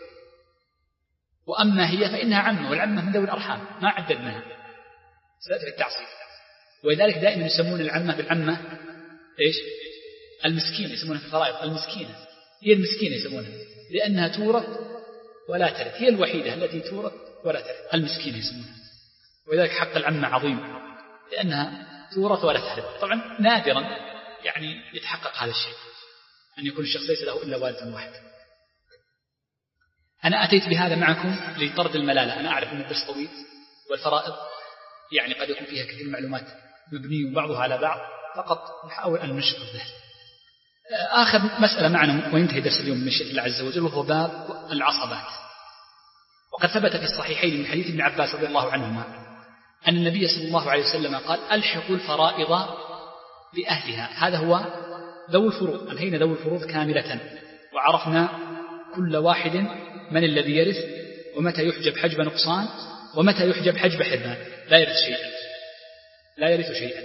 وأما هي فإنها عمة، والعمة من ذوي الأرحام ما عددناها، سأتي في التعصيب. ولذلك دائما يسمون العمة بالعمة إيش؟ المسكينة، يسمونها في الفرائض المسكينة، هي المسكينة يسمونها، لأنها تورث ولا ترث، هي الوحيدة التي تورث ولا ترث، المسكينة يسمونها. ولذلك حق العمة عظيم لأنها تورث ولا ترث. طبعا نادرا يعني يتحقق هذا الشيء، أن يكون الشخص ليس له إلا والد واحد. أنا أتيت بهذا معكم لطرد الملالة، أنا أعرف أن الدرس طويل والفرائض يعني قد يكون فيها كثير معلومات مبنية بعضها على بعض، فقط نحاول أن نشغل الذهن. آخر مسألة معنا وينتهي درس اليوم من مشيئة الله عز وجل، وهو باب العصبات. وقد ثبت في الصحيحين من حديث ابن عباس رضي الله عنهما أن النبي صلى الله عليه وسلم قال: ألحقوا الفرائض بأهلها. هذا هو ذوي الفروض، أنهينا ذوي الفروض كاملة، وعرفنا كل واحد من الذي يرث، ومتى يحجب حجب نقصان، ومتى يحجب حجب حرمان. لا يرث شيئا لا يرث شيئا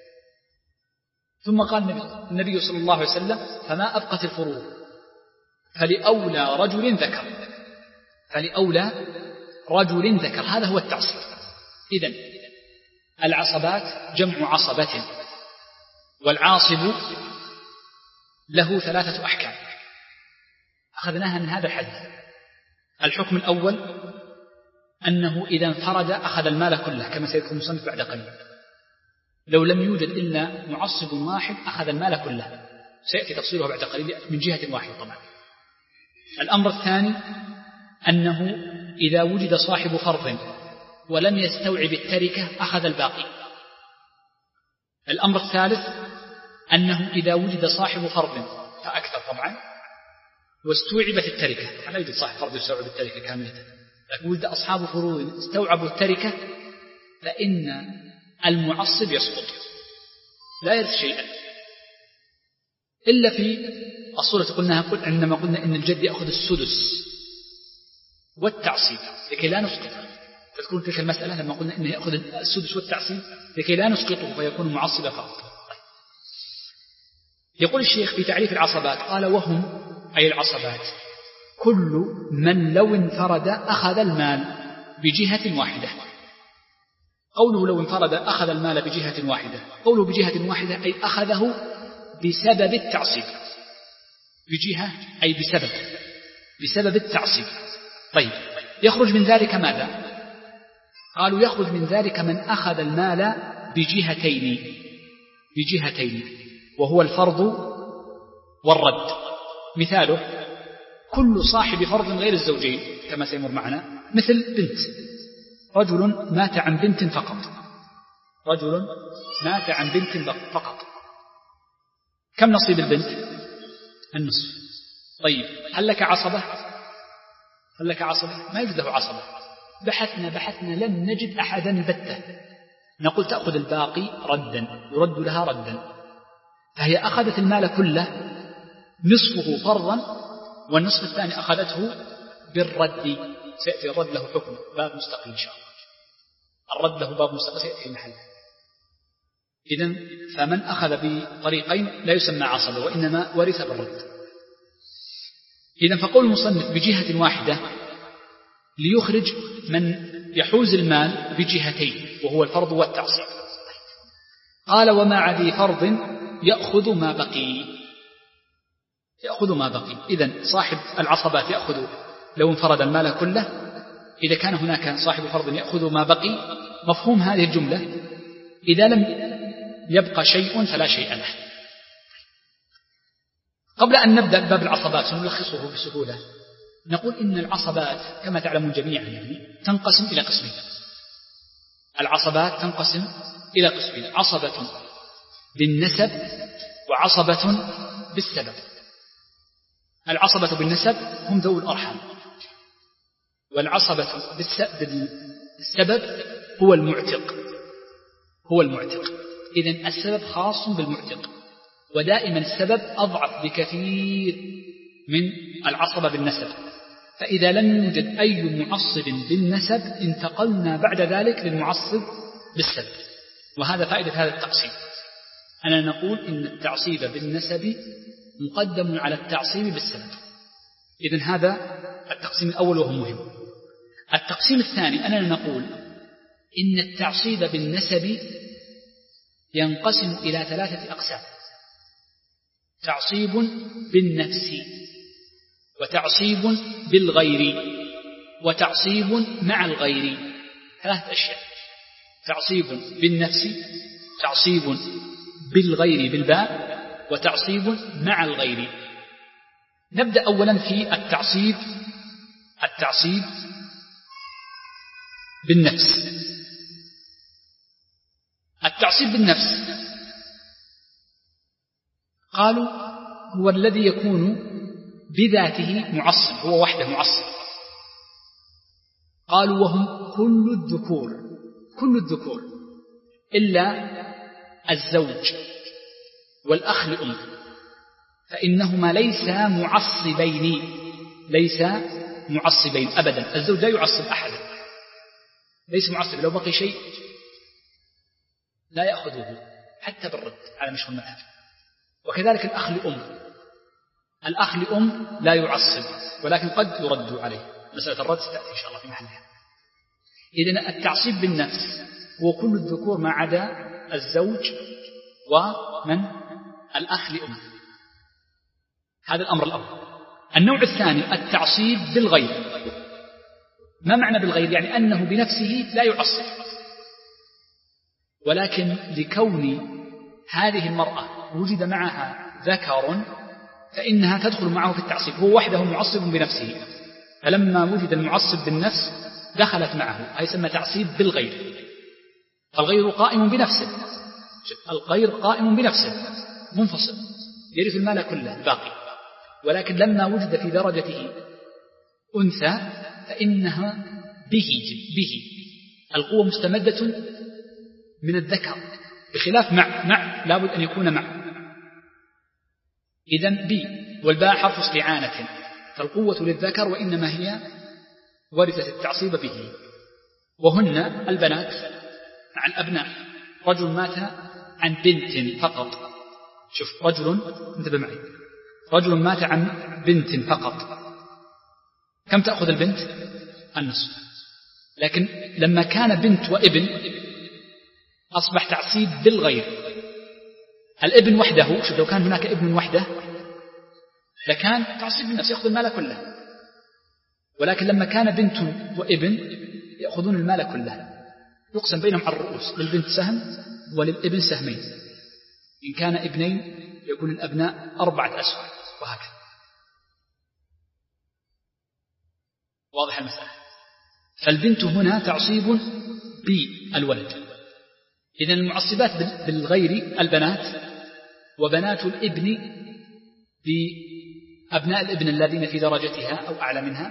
ثم قال النبي صلى الله عليه وسلم فما أبقت الفروض فلأولى رجل ذكر فلأولى رجل ذكر هذا هو التعصيب. إذن العصبات جمع عصبة، والعاصب له ثلاثة أحكام أخذناها من هذا الحديث. الحكم الأول أنه إذا انفرد أخذ المال كله كما سيذكر المصنف بعد قليل، لو لم يوجد إلا معصب واحد أخذ المال كله، سيأتي تفصيله بعد قليل من جهة واحدة طبعا. الأمر الثاني أنه إذا وجد صاحب فرض ولم يستوعب التركة أخذ الباقي. الأمر الثالث أنه إذا وجد صاحب فرض فأكثر طبعا واستوعبت التركة، لا يوجد صاحب فرض يستوعب التركة كاملة، لكن وجد أصحاب فروض استوعبوا التركة فإن المعصب يسقط لا يرث شيئا إلا في الصورة قلناها قل عندما قلنا إن الجد يأخذ السدس والتعصيب لكي لا نسقطه. تذكرون تلك المسألة لما قلنا إنه يأخذ السدس والتعصيب لكي لا نسقطه فيكون معصبا فقط. يقول الشيخ في تعريف العصبات قال وهم أي العصبات كل من لو انفرد أخذ المال بجهة واحدة. قوله لو انفرد أخذ المال بجهة واحدة، قوله بجهة واحدة أي أخذه بسبب التعصيب، بجهة أي بسبب بسبب التعصيب. طيب يخرج من ذلك ماذا؟ قالوا يخرج من ذلك من أخذ المال بجهتين بجهتين وهو الفرض والرد. مثاله كل صاحب فرض غير الزوجين كما سيمر معنا، مثل بنت، رجل مات عن بنت فقط رجل مات عن بنت فقط كم نصيب البنت؟ النصف. طيب هل لك عصبة؟ هل لك عصبة؟ ما يوجد له عصبة. بحثنا بحثنا لم نجد أحدا البتة، نقول تأخذ الباقي ردا، يرد لها ردا، فهي أخذت المال كله نصفه فرضا والنصف الثاني أخذته بالرد. سيأتي الرد له حكم باب مستقل إن شاء الله، الرد له باب مستقل سيأتي المحل. إذن فمن أخذ بطريقين لا يسمى عصبة وإنما ورث بالرد. إذن فقول المصنف بجهة واحدة ليخرج من يحوز المال بجهتين وهو الفرض والتعصيب. قال ومع ذي فرض يأخذ ما بقي يأخذ ما بقي. إذن صاحب العصبات يأخذ لو انفرد المال كله، إذا كان هناك صاحب فرض يأخذ ما بقي. مفهوم هذه الجملة إذا لم يبقى شيء فلا شيء له. قبل أن نبدأ باب العصبات سنلخصه بسهولة. نقول إن العصبات كما تعلمون جميعا يعني تنقسم إلى قسمين. العصبات تنقسم إلى قسمين، عصبة بالنسب وعصبة بالسبب. العصبة بالنسب هم ذوي الأرحام، والعصبة بالسبب هو المعتق هو المعتق. إذن السبب خاص بالمعتق، ودائما السبب أضعف بكثير من العصبة بالنسب. فإذا لم يوجد أي معصب بالنسب انتقلنا بعد ذلك للمعصب بالسبب، وهذا فائدة هذا التعصيب. أنا نقول إن التعصيب بالنسب مقدم على التعصيب بالسبب. إذن هذا التقسيم الأول وهو مهم. التقسيم الثاني أننا نقول إن التعصيب بالنسب ينقسم إلى ثلاثة أقسام: تعصيب بالنفس، وتعصيب بالغير، وتعصيب مع الغير. ثلاثة أشياء: تعصيب بالنفس، تعصيب بالغير بالباء، وتعصيب مع الغير. نبدأ أولا في التعصيب التعصيب بالنفس. التعصيب بالنفس قالوا هو الذي يكون بذاته معصب، هو وحده معصب. قالوا وهم كل الذكور كل الذكور إلا الزوج والأخ لأم، فإنهما ليس معصبين ليس معصبين أبدا. الزوج لا يعصب أحدا، ليس معصب، لو بقي شيء لا يأخذه حتى بالرد على مشهور المذهب. وكذلك الأخ لأم، الأخ لأم لا يعصب ولكن قد يرد عليه، مسألة الرد ستأتي إن شاء الله في محلها. إذن التعصيب بالنفس هو كل الذكور ما عدا الزوج ومن الأخ لأم، هذا الأمر الأول. النوع الثاني التعصيب بالغير. ما معنى بالغير؟ يعني أنه بنفسه لا يعصب، ولكن لكون هذه المرأة وجد معها ذكر فإنها تدخل معه في التعصيب، هو وحده معصب بنفسه، فلما وجد المعصب بالنفس دخلت معه، هذا يسمى تعصيب بالغير. الغير قائم بنفسه، الغير قائم بنفسه منفصل يرث المال كله باقي، ولكن لما وجد في درجته أنثى فإنها به به القوة مستمدة من الذكر، بخلاف مع مع لابد أن يكون مع. إذن بي والباء حرف استعانة، فالقوة للذكر وإنما هي ورثة التعصيب به، وهن البنات مع الأبناء. رجل مات عن بنت فقط، شوف رجل انتبه معي، رجل مات عن بنت فقط، كم تأخذ البنت؟ النصف. لكن لما كان بنت وابن أصبح تعصيب بالغير. الابن وحده، شوف لو كان هناك ابن وحده لكان تعصيب بالنفس يأخذ المال كله، ولكن لما كان بنت وابن يأخذون المال كله، يقسم بينهم على الرؤوس، للبنت سهم وللابن سهمين، إن كان ابنين يكون الأبناء أربعة أسهم، وهكذا. واضح المسألة؟ فالبنت هنا تعصيب بالولد. إذن المعصبات بالغير البنات، وبنات الابن بأبناء الابن الذين في درجتها أو أعلى منها.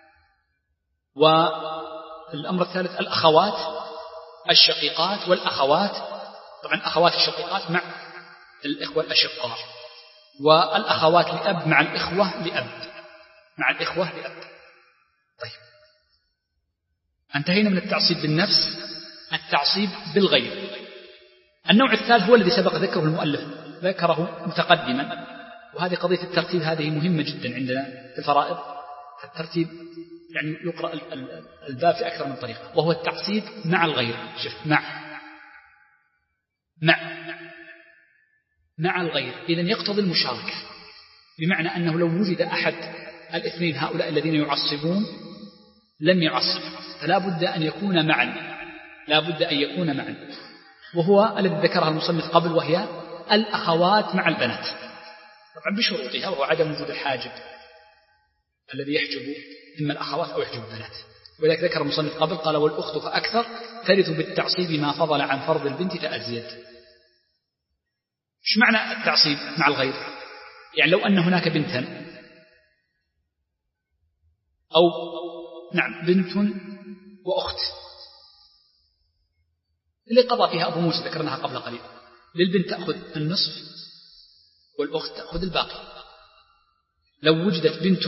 والأمر الثالث الأخوات الشقيقات والأخوات، طبعا أخوات الشقيقات مع الإخوة الأشقاء، والأخوات لأب مع الإخوة لأب مع الإخوة لأب. طيب، انتهينا من التعصيب بالنفس. التعصيب بالغير. النوع الثالث هو الذي سبق ذكره المؤلف، ذكره متقدما، وهذه قضية الترتيب هذه مهمة جدا عندنا في الفرائض. الترتيب يعني يقرأ الباب في أكثر من طريقة، وهو التعصيب مع الغير. شوف، مع مع مع الغير، إذن يقتضي المشاركة، بمعنى أنه لو وجد أحد الاثنين هؤلاء الذين يعصبون لم يعصب، فلا بد أن يكون معا، لا بد أن يكون معا، وهو الذي ذكرها المصنف قبل، وهي الأخوات مع البنات، طبعا بشروطها، وهو عدم وجود الحاجب الذي يحجب إما الأخوات أو يحجب البنات. ولذلك ذكر المصنف قبل قال: والأخت فأكثر ترث بالتعصيب ما فضل عن فرض البنت فأزيد. إيش معنى التعصيب مع الغير؟ يعني لو أن هناك بنتا أو نعم بنت وأخت، اللي قضى فيها أبو موسى ذكرناها قبل قليل، للبنت تأخذ النصف والأخت تأخذ الباقي. لو وجدت بنت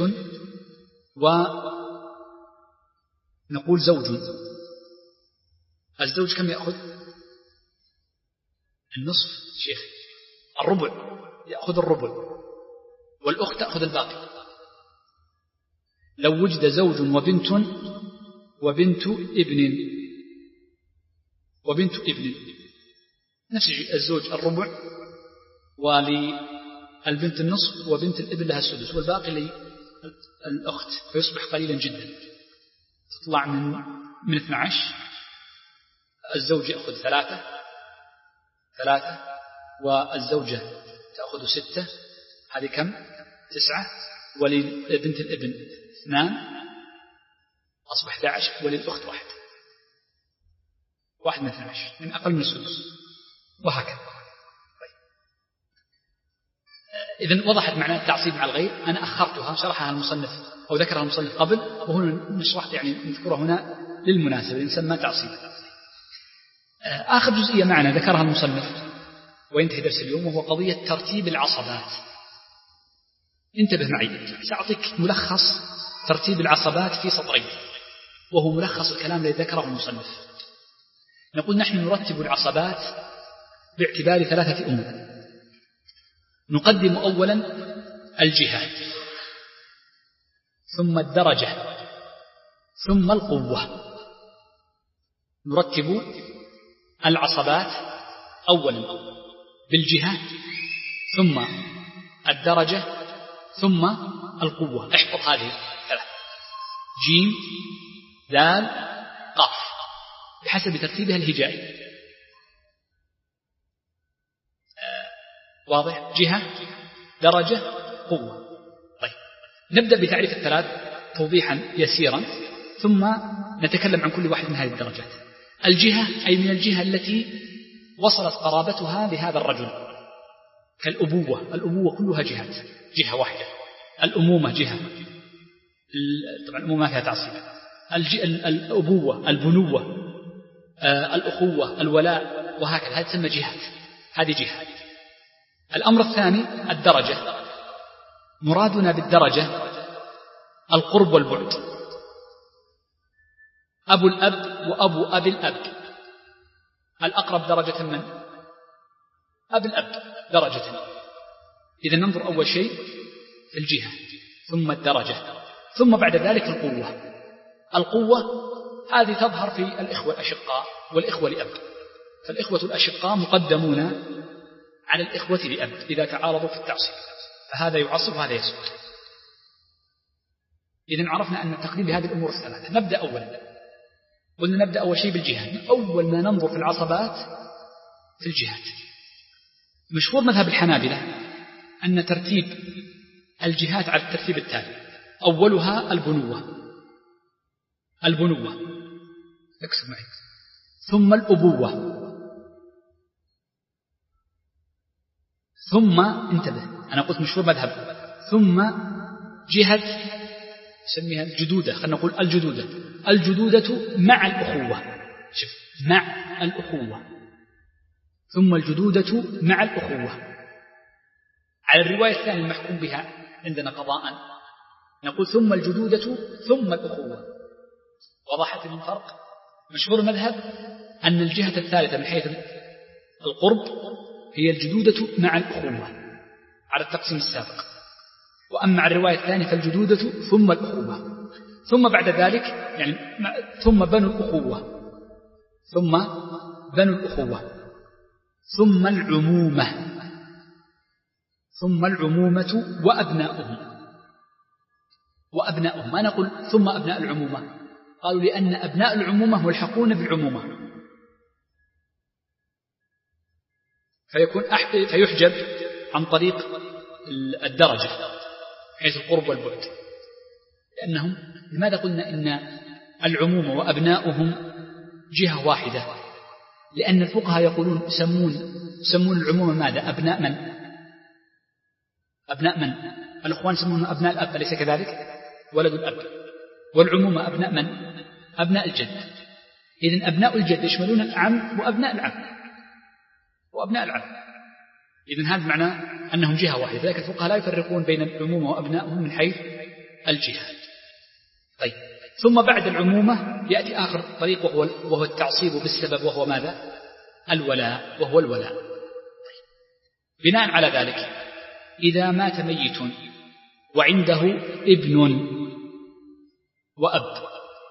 ونقول زوج، الزوج كم يأخذ؟ النصف شيخ، الربع، يأخذ الربع، والأخت تأخذ الباقي. لو وجد زوج وبنت وبنت ابن وبنت ابن، نفس الشيء، الزوج الربع وللبنت النصف وبنت الابن لها السدس والباقي للأخت، فيصبح قليلا جدا، تطلع من من اثني عشر. الزوج يأخذ ثلاثة ثلاثة والزوجة تأخذ ستة، هذه كم؟ تسعة. ولبنت الابن اثنان، أصبح احد عشر. وللأخت واحد واحد من اثني عشر، من أقل من السدس، وهكذا. إذن وضحت معنى التعصيب مع الغير. أنا أخرتها، شرحها المصنف أو ذكرها المصنف قبل، وهنا نشرح يعني نذكرها هنا للمناسبة نسمى تعصيب. آخر جزئية معنا ذكرها المصنف وينتهي درس اليوم، وهو قضية ترتيب العصبات. انتبه معي، سأعطيك ملخص ترتيب العصبات في سطرين، وهو ملخص الكلام الذي ذكره المصنف. نقول نحن نرتب العصبات باعتبار ثلاثة أمور. نقدم أولا الجهة، ثم الدرجة، ثم القوة. نرتب العصبات أولا بالجهة، ثم الدرجة، ثم القوة. احفظ هذه ثلاث: جيم دال قاف، بحسب ترتيبها الهجائي. آه واضح؟ جهة، درجة، قوة. طيب، نبدأ بتعريف الثلاث توضيحا يسيرا، ثم نتكلم عن كل واحد من هذه الدرجات. الجهة أي من الجهة التي وصلت قرابتها لهذا الرجل، كالأبوة. الأبوة كلها جهات، جهة واحدة. الأمومة جهة، طبعا الأمومة فيها تعصيب. الأبوة، البنوة، آه، الأخوة، الولاء، وهكذا، هذه تسمى جهات. هذه جهة. الأمر الثاني الدرجة. مرادنا بالدرجة القرب والبعد. أبو الأب وأبو أبي الأب، الأقرب درجة من أبي الأب درجة. إذا ننظر أول شيء في الجهة، ثم الدرجة، ثم بعد ذلك القوة. القوة هذه تظهر في الإخوة الأشقاء والإخوة لأب. فالإخوة الأشقاء مقدمون على الإخوة لأب إذا تعارضوا في التعصيب، فهذا يعصب وهذا يسقط. إذن عرفنا أن التقديم بهذه الأمور الثلاثة. نبدأ أولا، قلنا نبدأ أول شيء بالجهة. أول ما ننظر في العصبات في الجهات. مشهور مذهب الحنابلة أن ترتيب الجهات على الترتيب التالي: أولها البنوة، البنوة اكسب معي، ثم الأبوة، ثم انتبه أنا قلت مشهور مذهب، ثم جهة نسميها الجدودة، خلينا نقول الجدودة. الجدودة مع الأخوة، شوف، مع الأخوة، ثم الجدودة مع الأخوة. على الرواية الثانية المحكوم بها عندنا قضاء نقول ثم الجدودة ثم الأخوة. وضحت الفرق؟ مشهور المذهب أن الجهة الثالثة من حيث القرب هي الجدودة مع الأخوة على التقسيم السابق، وأما على الرواية الثانية فالجدودة ثم الأخوة، ثم بعد ذلك يعني ثم بنو الأخوة، ثم بنو الأخوة، ثم العمومة، ثم العمومة وأبناؤهم. وأبناؤهم ما نقول ثم أبناء العمومة، قالوا لأن أبناء العمومة ملحقون بالعمومة، فيكون فيحجب عن طريق الدرجة حيث القرب والبعد. لأنهم لماذا قلنا إن العمومة وأبناؤهم جهة واحدة؟ لأن الفقهاء يقولون يسمون يسمون العمومة ماذا؟ أبناء من؟ أبناء من؟ الأخوان يسمون أبناء الأب، أليس كذلك؟ ولد الأب. والعمومة أبناء من؟ أبناء الجد. إذن أبناء الجد يشملون العم وأبناء العم وأبناء العم. إذن هذا معناه أنهم جهة واحدة، لذلك الفقهاء لا يفرقون بين العمومة وأبنائهم من حيث الجهة. طيب، ثم بعد العمومة يأتي آخر طريق وهو, وهو التعصيب بالسبب، وهو ماذا؟ الولاء، وهو الولاء. طيب. بناء على ذلك إذا مات ميت وعنده ابن وأب،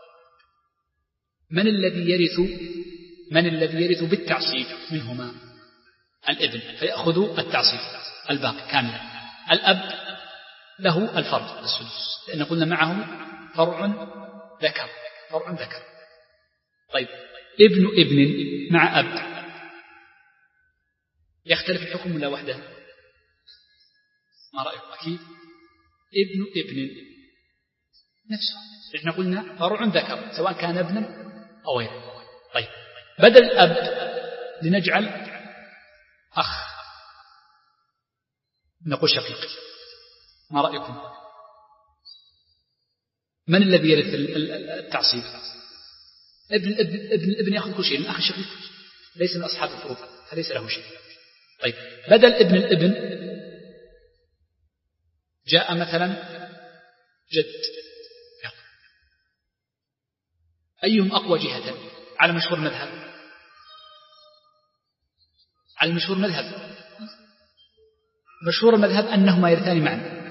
من الذي يرث من الذي يرث بالتعصيب منهما؟ الابن، فيأخذ التعصيب الباقي كاملا. الأب له الفرض السدس، لأن قلنا معه فرع ذكر، فرع ذكر. طيب، ابن ابن مع أب يختلف الحكم ولا وحده؟ ما رأيكم؟ أكيد ابن ابن نفسه، إحنا قلنا فرع ذكر سواء كان ابنا أو غيره. طيب، بدل الأب لنجعل أخ، نقول شقيق. ما رأيكم؟ من الذي يرث التعصيب؟ ابن ابن ابن ابن يأخذ كل شيء، الأخ الشقيق ليس من أصحاب الفروض، فليس له شيء. طيب، بدل ابن الابن جاء مثلا جد، أيهم أقوى جهة على مشهور المذهب؟ على المشهور مذهب مشهور المذهب أنهما يرثان معا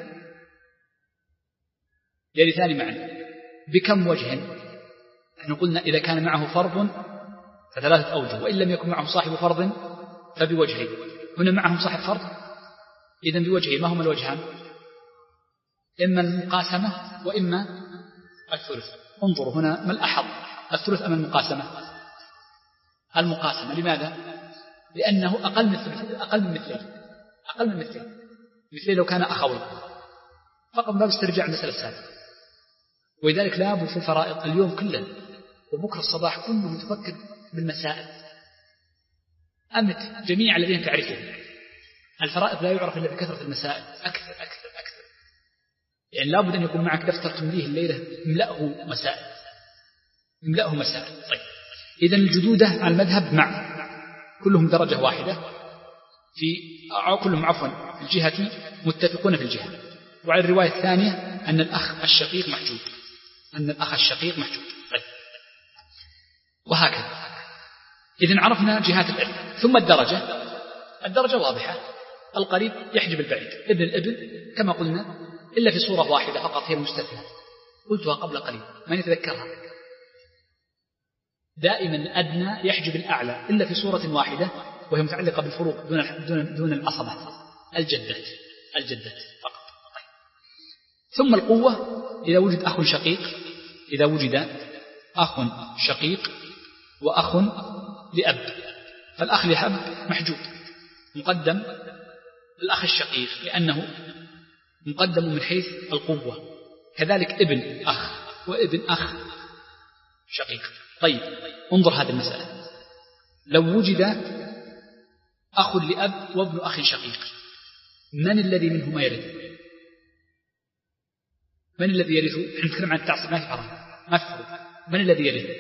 يرثان معا بكم وجه؟ نحن قلنا إذا كان معه فرض فثلاثة أوجه، وإن لم يكن معه صاحب فرض فبوجهين. هنا معهم صاحب فرض، إذن بوجهين. ما هما الوجهان؟ إما المقاسمة وإما الثلث. انظروا هنا ما الأحظ، الثلث أم المقاسمة؟ المقاسمة. لماذا؟ لأنه أقل من الثلث، أقل من مثلين، أقل من مثلين. مثلين لو كان أخوي فقط باب استرجاع المسألة السابقة. ولذلك لا بد في الفرائض اليوم كله وبكرة الصباح كله تفكر بالمسائل. أمت جميع الذين تعرفون الفرائض لا يعرف إلا بكثرة المسائل، أكثر أكثر أكثر. يعني لا بد أن يكون معك دفتر تمليه الليلة املأه مسائل، املأه مسائل. طيب، إذن الجدودة على المذهب مع كلهم درجة واحدة في كلهم عفوا في الجهة متفقون في الجهة. وعلى الرواية الثانية أن الأخ الشقيق محجوب، أن الأخ الشقيق محجوب. طيب. وهكذا. إذن عرفنا جهات الإرث. ثم الدرجة، الدرجة واضحة، القريب يحجب البعيد. ابن الابن كما قلنا إلا في صورة واحدة فقط هي المستثنى، قلتها قبل قليل من يتذكرها. دائما الأدنى يحجب الأعلى إلا في صورة واحدة وهي متعلقة بالفروق دون دون دون العصبات، الجدات الجدات فقط. طيب. ثم القوة إذا وجد أخ شقيق، إذا وجد أخ شقيق وأخ لأب، فالأخ لأب محجوب مقدم الأخ الشقيق لأنه مقدم من حيث القوة. كذلك ابن أخ وابن أخ شقيق. طيب، انظر هذه المسألة. لو وجد أخ لأب وابن أخ شقيق، من الذي منهما يرث؟ من الذي يرث؟ نحن نتكلم عن التعصيب، ما في فرق، ما في فرق. من الذي يرث؟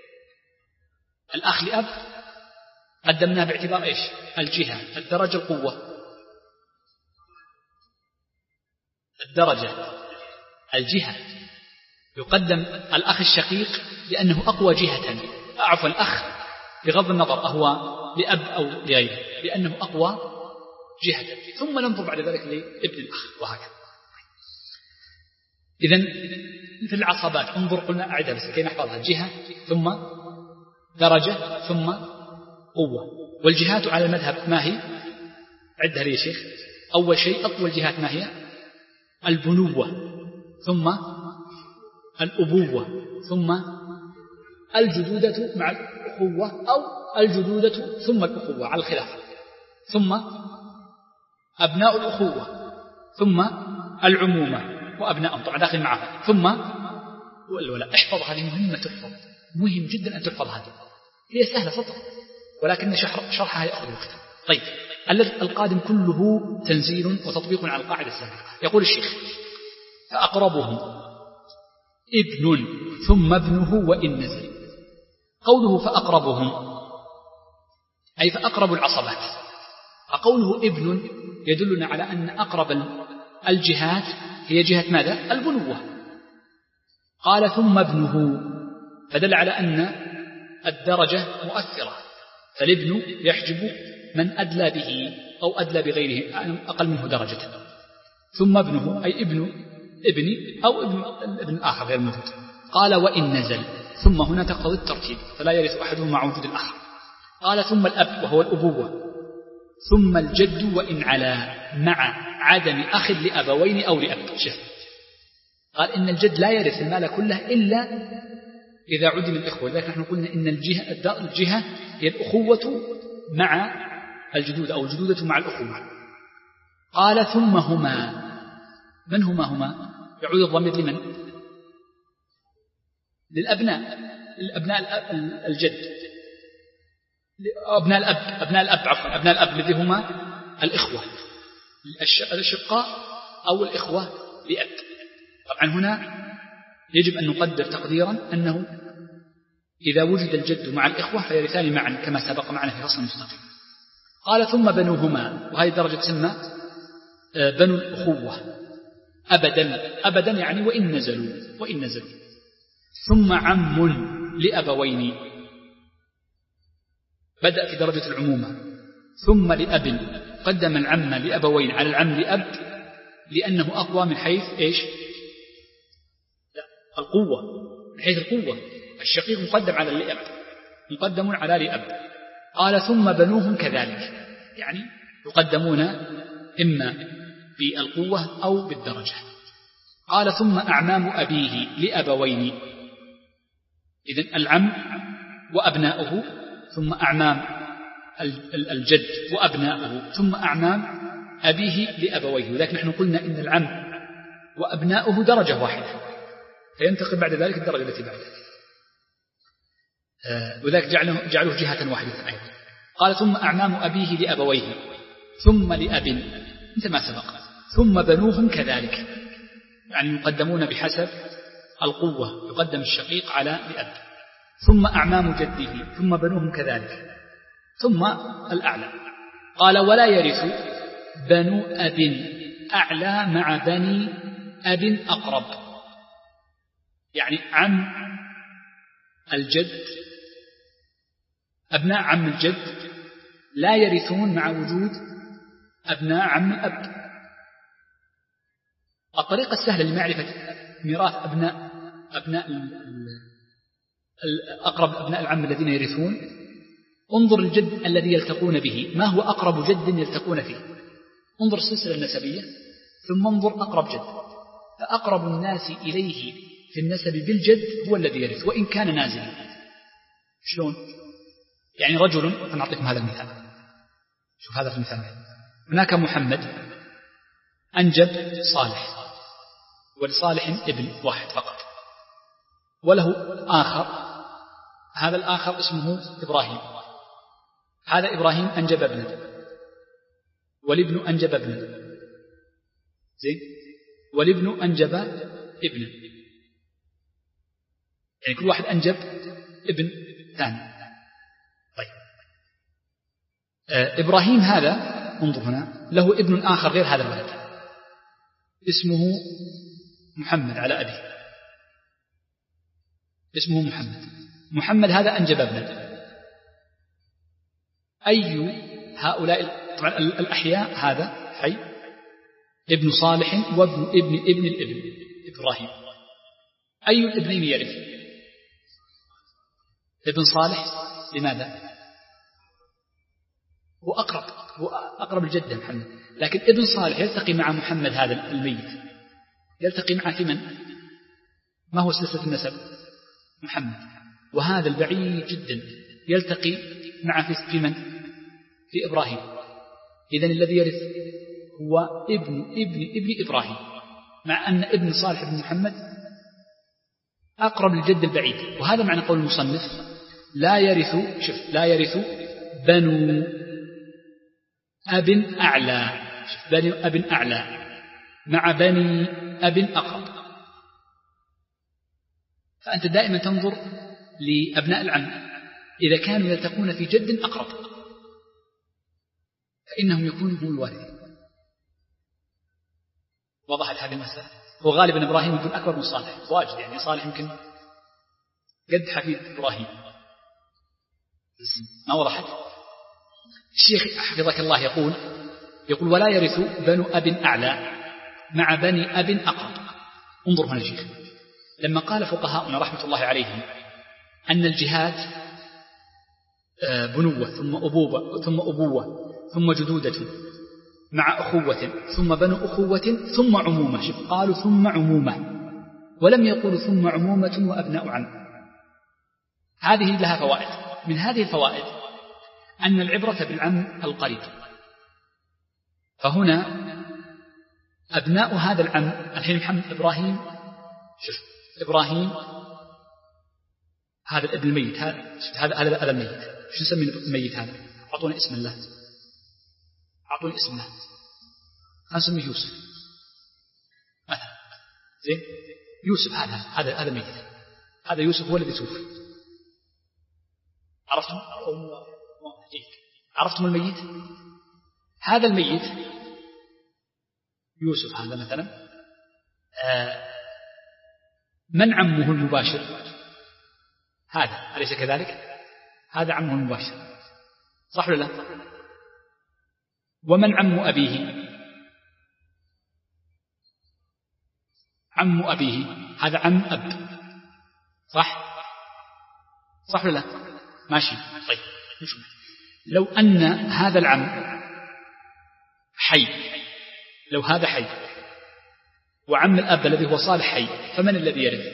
الأخ لأب قدمناه باعتبار إيش؟ الجهة، الدرجة، القوة. الدرجة، الجهة، يقدم الأخ الشقيق لأنه أقوى جهة، عفوا الأخ بغض النظر أهو لأب أو لغيره لأنه أقوى جهة، ثم ننظر بعد ذلك لابن الأخ وهكذا. إذن في العصبات انظر، قلنا أعدها بس كي نحفظها: جهة ثم درجة ثم قوة. والجهات على المذهب ما هي؟ عدها لي يا شيخ. أول شيء أقوى الجهات ما هي؟ البنوة، ثم الأبوة، ثم الجدودة مع الأخوة أو الجدودة ثم الأخوة على الخلاف، ثم أبناء الأخوة، ثم العمومة وأبنائهم طبعا داخل معها، ثم والولاء. احفظ هذه، مهمة تحفظ، مهم جدا أن تحفظ هذه. هي سهلة سطر ولكن شرحها يأخذ وقتا. طيب، القادم كله تنزيل وتطبيق على القاعدة السابقة. يقول الشيخ: فأقربهم ابن ثم ابنه وإن نزل. قوله فأقربهم أي فأقرب العصبات. قوله ابن يدلنا على أن أقرب الجهات هي جهة ماذا؟ البنوة. قال ثم ابنه، فدل على أن الدرجة مؤثرة، فالابن يحجب من أدلى به أو أدلى بغيره أقل منه درجة. ثم ابنه أي ابن ابني أو ابن ابن الآخر غير موجود. قال وإن نزل، ثم هنا تقتضي الترتيب فلا يرث أحدهم مع وجود الآخر. قال ثم الأب وهو الأبوة، ثم الجد وإن علا مع عدم أخ لأبوين أو لأب. شف. قال إن الجد لا يرث المال كله إلا إذا عدم الإخوة. لذلك نحن قلنا إن الجهة, الجهة هي الأخوة مع الجدود أو الجدودة مع الأخوة. قال ثم هما، من هما هما؟ يعود الضمير لمن؟ للأبناء، الأبناء الجد، أبناء الأب، أبناء الأب عفوا أبناء الأب الذي هما الإخوة الأشقاء أو الإخوة لأب. طبعا هنا يجب أن نقدر تقديرا أنه إذا وجد الجد مع الإخوة فيرثان معا كما سبق معنا في فصل مستقيم. قال ثم بنوهما، وهذه درجة تسمى بنو الأخوة أبدا، أبدا يعني وإن نزلوا وإن نزلوا. ثم عم لأبوين، بدأ في درجة العمومة. ثم لأب، قدم العم لأبوين على العم لأب لأنه أقوى من حيث إيش؟ لا، القوة، من حيث القوة. الشقيق مقدم على الأب، مقدم على لأب. قال ثم بنوهم كذلك، يعني يقدمون إما بالقوة أو بالدرجة. قال ثم أعمام أبيه لأبوين، إذن العم وأبناؤه، ثم أعمام الجد وأبناؤه، ثم أعمام أبيه لأبويه. ولكن نحن قلنا إن العم وأبناؤه درجة واحدة، فينتقل بعد ذلك الدرجة التي بعدها، وذلك جعله, جعله جهة واحدة أيضا. قال ثم أعمام أبيه لأبويه ثم لأب مثل ما سبق، ثم بنوهم كذلك، يعني يقدمون بحسب القوة، يقدم الشقيق على لأب. ثم أعمام جده ثم بنوهم كذلك، ثم الأعلى. قال ولا يرث بنو أب أعلى مع بني أب أقرب، يعني عم الجد، أبناء عم الجد لا يرثون مع وجود أبناء عم الأب. الطريقة السهلة لمعرفة ميراث أبناء أبناء الأقرب أبناء العم الذين يرثون، انظر الجد الذي يلتقون به، ما هو أقرب جد يلتقون فيه، انظر السلسلة النسبية ثم انظر أقرب جد، فأقرب الناس إليه في النسب بالجد هو الذي يرث وإن كان نازلا. شلون؟ يعني رجل، فنعطيكم هذا المثال، شوف هذا في المثال، هناك محمد أنجب صالح، ولصالح ابن واحد فقط، وله آخر، هذا الآخر اسمه إبراهيم، هذا إبراهيم أنجب ابنا، والابن أنجب ابنا، زين، والابن أنجب ابنا، يعني كل واحد أنجب ابن ثاني. طيب آه إبراهيم هذا، انظر هنا، له ابن آخر غير هذا الولد اسمه محمد على أبيه، اسمه محمد. محمد هذا أنجب ابنا، أي هؤلاء، طبعا الأحياء هذا حي ابن صالح وابن ابن ابن الابن إبراهيم، أي الابنين يرث؟ ابن صالح. لماذا؟ هو أقرب، هو أقرب الجدة محمد، لكن ابن صالح يلتقي مع محمد هذا الميت، يلتقي معه في من؟ ما هو سلسلة النسب؟ محمد. وهذا البعيد جدا يلتقي معه في من؟ في إبراهيم. إذن الذي يرث هو ابن ابن ابن إبراهيم، مع أن ابن صالح بن محمد أقرب للجد البعيد. وهذا معنى قول المصنف لا يرث، شوف، لا يرث بنو أب أعلى، شوف، بنو أب أعلى مع بني أب أقرب. فأنت دائما تنظر لأبناء العم إذا كانوا يلتقون في جد أقرب فإنهم يكونوا هم الوارثين. وضحت هذه المسألة. وغالبا إبراهيم يكون أكبر من صالح واجد، يعني صالح يمكن قد حفيد إبراهيم. ما وضحت؟ الشيخ حفظك الله يقول يقول ولا يرث بنو أب أعلى مع بني أب أقرب. انظر هنا الشيخ، لما قال فقهاؤنا رحمة الله عليهم أن الجهات بنوة ثم أبوة ثم أبوة ثم جدودة مع أخوة ثم بنو أخوة ثم عمومة، شوف، قالوا ثم عمومة ولم يقولوا ثم عمومة وأبناء عم. هذه لها فوائد، من هذه الفوائد أن العبرة بالعم القريب، فهنا أبناء هذا العم الحين محمد إبراهيم، شوف إبراهيم هذا الابن الميت، هذا هذا هذا الميت، شو نسمي الميت هذا؟ أعطونا اسم الله، أعطوني اسم الله، نسميه يوسف مثلا، زين، يوسف هذا هذا هذا ميت، هذا يوسف هو الذي توفي. عرفتم؟ عرفتم الميت؟ هذا الميت يوسف هذا مثلا، آه من عمه المباشر؟ هذا، أليس كذلك؟ هذا عمه المباشر، صح ولا لا؟ ومن عم أبيه؟ عم أبيه هذا عم أب، صح صح ولا لا؟ ماشي. طيب لو أن هذا العم حي، لو هذا حي وعم الأب الذي هو صالح حي، فمن الذي يرث؟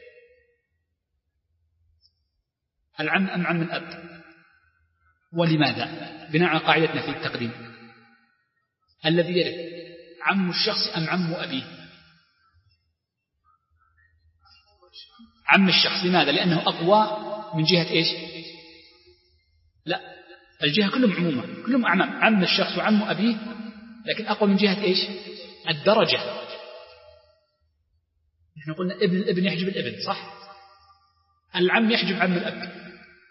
العم أم عم الأب؟ ولماذا؟ بناء على قاعدتنا في التقديم، الذي يرث عم الشخص أم عم أبيه؟ عم الشخص. لماذا؟ لأنه أقوى من جهة إيش؟ لا، الجهة كلهم عموما، كلهم أعمام، عم الشخص وعم أبيه، لكن أقوى من جهة إيش؟ الدرجة. نحن قلنا ابن الابن يحجب الابن، صح؟ العم يحجب عم الأب،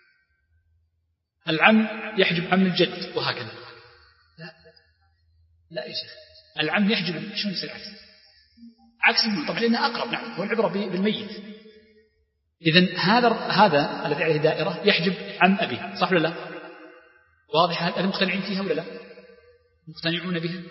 العم يحجب عم الجد، وهكذا. لا لا يا شيخ، العم يحجب، شو يصير عكس؟ عكس طبعا لأنه أقرب. نعم، هو العبرة بالميت. إذن هذا هذا الذي عليه دائرة يحجب عم أبيه، صح ولا لا؟ واضح؟ هل مقتنعين فيها ولا لا؟ مقتنعون بها؟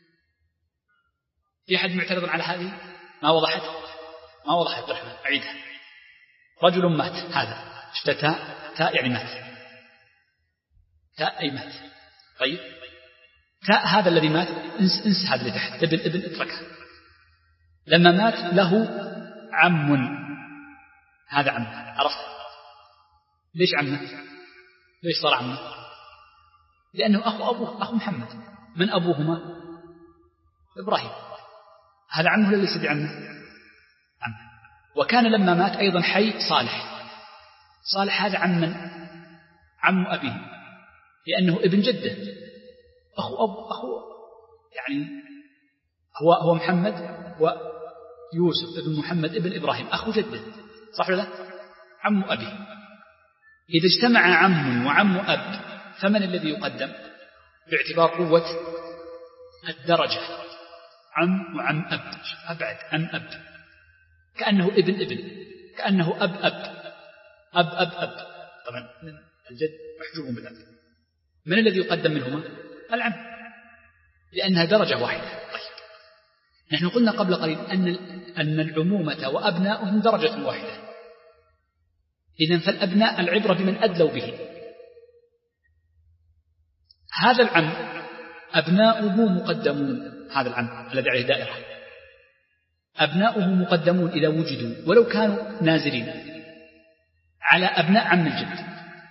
في أحد معترض على هذه؟ ما وضحت؟ ما وضحت عبد الرحمن، أعيدها. رجل مات، هذا اشتتاء، تاء يعني مات، تاء أي مات. طيب تاء هذا الذي مات، انس, انس هذا اللي تحت، ابن ابن اتركه. لما مات له عم، هذا عم، عرفت ليش عمه؟ ليش صار عمه؟ لأنه أخو أبوه، أخو محمد. من أبوهما؟ إبراهيم. هذا عمه ليس بعمه، عمه. وكان لما مات أيضا حي صالح، صالح هذا عم من؟ عم أبيه، لأنه ابن جده، أخو أبو أخو يعني هو هو محمد ويوسف ابن محمد ابن إبراهيم، أخو جده، صح ولا لا؟ عم أبيه. إذا اجتمع عم وعم أب، فمن الذي يقدم باعتبار قوة الدرجة؟ عم وعم أب، أبعد عم أب، كأنه ابن ابن، كأنه أب أب أب أب أب. طبعا الجد محجوب بالأب. من الذي يقدم منهما؟ العم، لأنها درجة واحدة. طيب نحن قلنا قبل قليل أن أن العمومة وأبناؤهم درجة واحدة. إذن فالأبناء العبرة بمن أدلوا به. هذا العم أبناؤه مقدمون، هذا العم الذي عليه دائرة أبناؤه مقدمون إذا وجدوا ولو كانوا نازلين على أبناء عم الجد.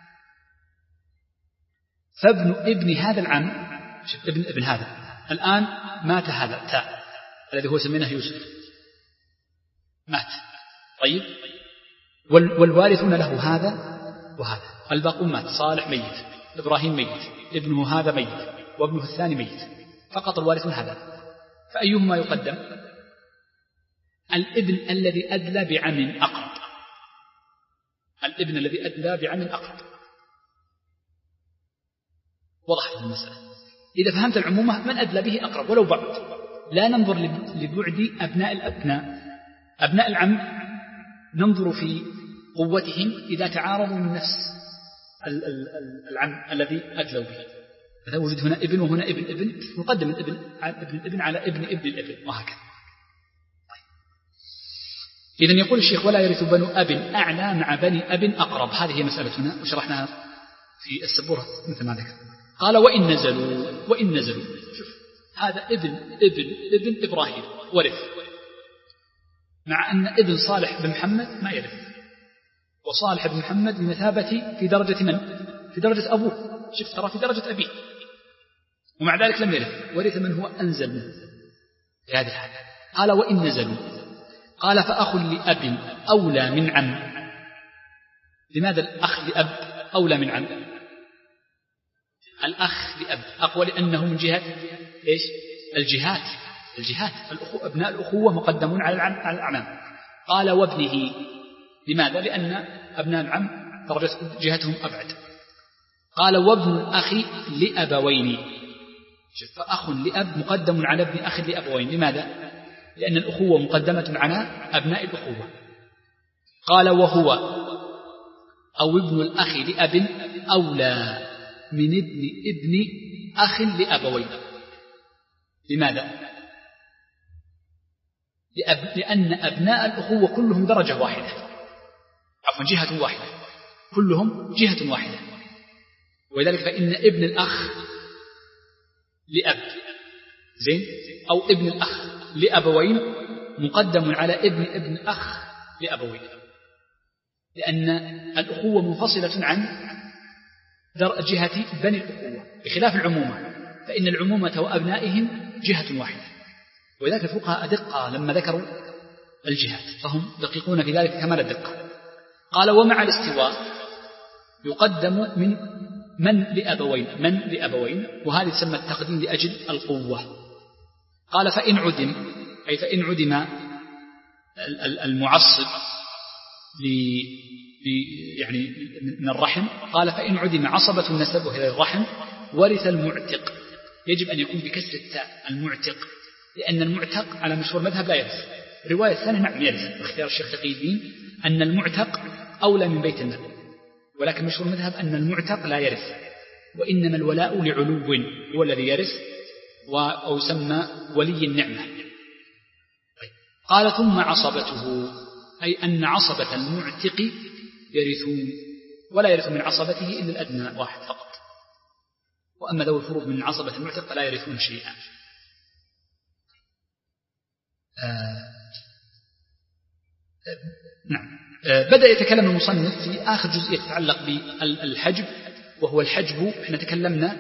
فابن ابن هذا العم، ابن ابن هذا الآن مات، هذا تاء الذي هو سميناه يوسف مات. طيب والوارثون له هذا وهذا، الباقون مات، صالح ميت، إبراهيم ميت، ابنه هذا ميت، وابنه الثاني ميت، فقط الوارثون هذا. فأيهما يقدم؟ الابن الذي أدلى بعم أقرب، الابن الذي أدلى بعم أقرب. وضحت المسألة؟ إذا فهمت العمومة من أدلى به أقرب ولو بعد، لا ننظر لبعد أبناء الأبناء. أبناء العم ننظر في قوتهم إذا تعارضوا من نفس العم الذي أدلوا به. إذا وجد هنا ابن وهنا ابن ابن، نقدم الابن ابن الابن على ابن ابن الابن، وهكذا. إذن يقول الشيخ: ولا يرث بنو أب أعلى مع بني أب أقرب. هذه هي مسألتنا وشرحناها في السبورة مثل ما ذكر. قال: وإن نزلوا وإن نزلوا شوف هذا ابن ابن ابن إبراهيم ورث، مع أن ابن صالح بن محمد ما يرث، وصالح بن محمد بمثابة في درجة من؟ في درجة أبوه، شوف ترى في درجة أبيه، ومع ذلك لم يرث، ورث من هو أنزل منه في هذه الحالة. قال: وإن نزلوا. قال: فأخ لأب أولى من عم. لماذا الأخ لأب أولى من عم؟ الأخ لأب أقوى لأنه من جهة إيش؟ الجهات الجهات الأخو أبناء الأخوة مقدمون على الأعمام. قال: وابنه. لماذا؟ لأن أبناء العم درجة جهتهم أبعد. قال: وابن الأخ لأبوين. فأخ لأب مقدم على ابن أخ لأبوين. لماذا؟ لأن الأخوة مقدمة على أبناء الأخوة. قال: وهو أو ابن الأخ لأب أولى من ابن ابن أخ لأبوين. لماذا؟ لأب... لأن أبناء الأخوة كلهم درجة واحدة، عفوا جهة واحدة، كلهم جهة واحدة، ولذلك فإن ابن الأخ لأب زين أو ابن الأخ لأبوين مقدم على ابن ابن الأخ لأبوين، لأن الأخوة منفصلة عن جهة بني الأخوة، بخلاف العمومة فإن العمومة وأبنائهم جهة واحدة. ولذلك الفقهاء أدقة لما ذكروا الجهات، فهم دقيقون في ذلك كمال الدقة. قال ومع الاستواء يقدم من من لأبوين من لأبوين وهذه تسمى التقديم لأجل القوة. قال فإن عدم، أي فإن عدم المعصب يعني من الرحم، قال فإن عدم عصبة النسب وهي الرحم ورث المعتق. يجب أن يكون بكسر التاء المعتق، لأن المعتق على مشهور مذهب لا يرث. رواية ثانية نعم يرث، باختيار الشيخ تقي الدين أن المعتق أولى من بيت المال، ولكن مشهور مذهب أن المعتق لا يرث، وإنما الولاء لعلو هو الذي يرث أو يسمى ولي النعمة. قال ثم عصبته، أي أن عصبة المعتق يرثون، ولا يرث من عصبته إلا الأدنى واحد فقط، وأما ذو الفروض من عصبة المعتق فلا يرثون شيئا. آه آه نعم. آه بدأ يتكلم المصنف في آخر جزئية تتعلق بالحجب، وهو الحجب. احنا تكلمنا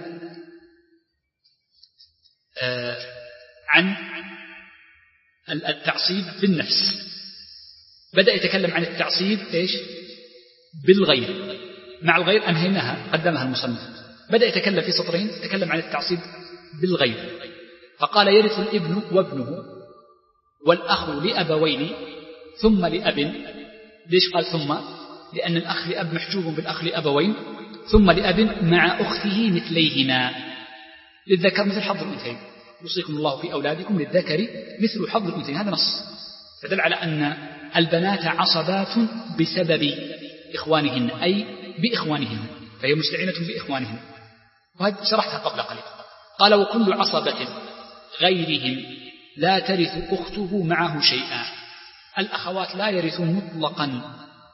آه عن التعصيب بالنفس، بدأ يتكلم عن التعصيب إيش بالغير، مع الغير أنهيناها قدمها المصنف. بدأ يتكلم في سطرين يتكلم عن التعصيب بالغير، فقال يرث الابن وابنه والأخ لأبوين ثم لأب. ليش قال ثم؟ لأن الأخ لأب محجوب بالأخ لأبوين، ثم لأب مع أخته مثليهما، للذكر مثل حظ الأنثيين، يوصيكم الله في أولادكم للذكر مثل حظ الأنثيين. هذا نص، فدل على أن البنات عصبات بسبب إخوانهن، أي بإخوانهن، فهي مستعينة بإخوانهن، وهذا شرحتها قبل قليل. قال وكل عصبة غيرهم لا ترث أخته معه شيئا. الأخوات لا يرثون مطلقا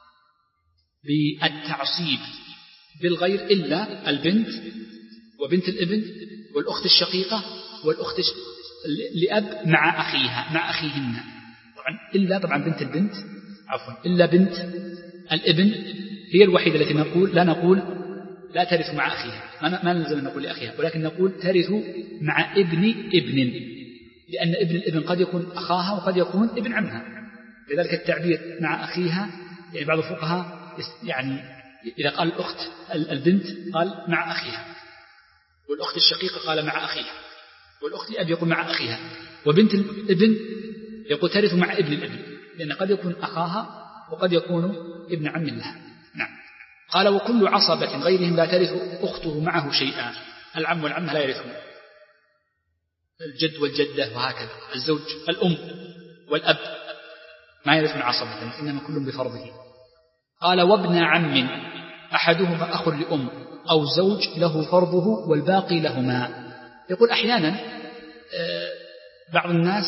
بالتعصيب بالغير إلا البنت وبنت الابن والأخت الشقيقة والأخت لأب مع أخيها مع أخيهن، طبعا إلا طبعا بنت البنت عفوا إلا بنت الابن هي الوحيدة التي نقول لا نقول لا ترث مع أخيها، ما نلزم أن نقول لأخيها، ولكن نقول ترث مع ابن ابن، لأن ابن الابن قد يكون أخاها وقد يكون ابن عمها، لذلك التعبير مع أخيها يعني بعض الفقهاء يعني إذا قال الأخت البنت قال مع أخيها، والأخت الشقيقة قال مع أخيها، والأخت الأب يقول مع أخيها، وبنت الابن يقول ترث مع ابن الابن، لأن قد يكون أخاها وقد يكون ابن عم لها. نعم. قال وكل عصبة غيرهم لا ترث أخته معه شيئا. العم والعمة لا يرثون، الجد والجدة وهكذا، الزوج الأم والأب ما يرثون عصبة، إنما كل بفرضه. قال وابن عم أحدهما أخ لأم أو زوج له فرضه والباقي لهما. يقول أحيانا بعض الناس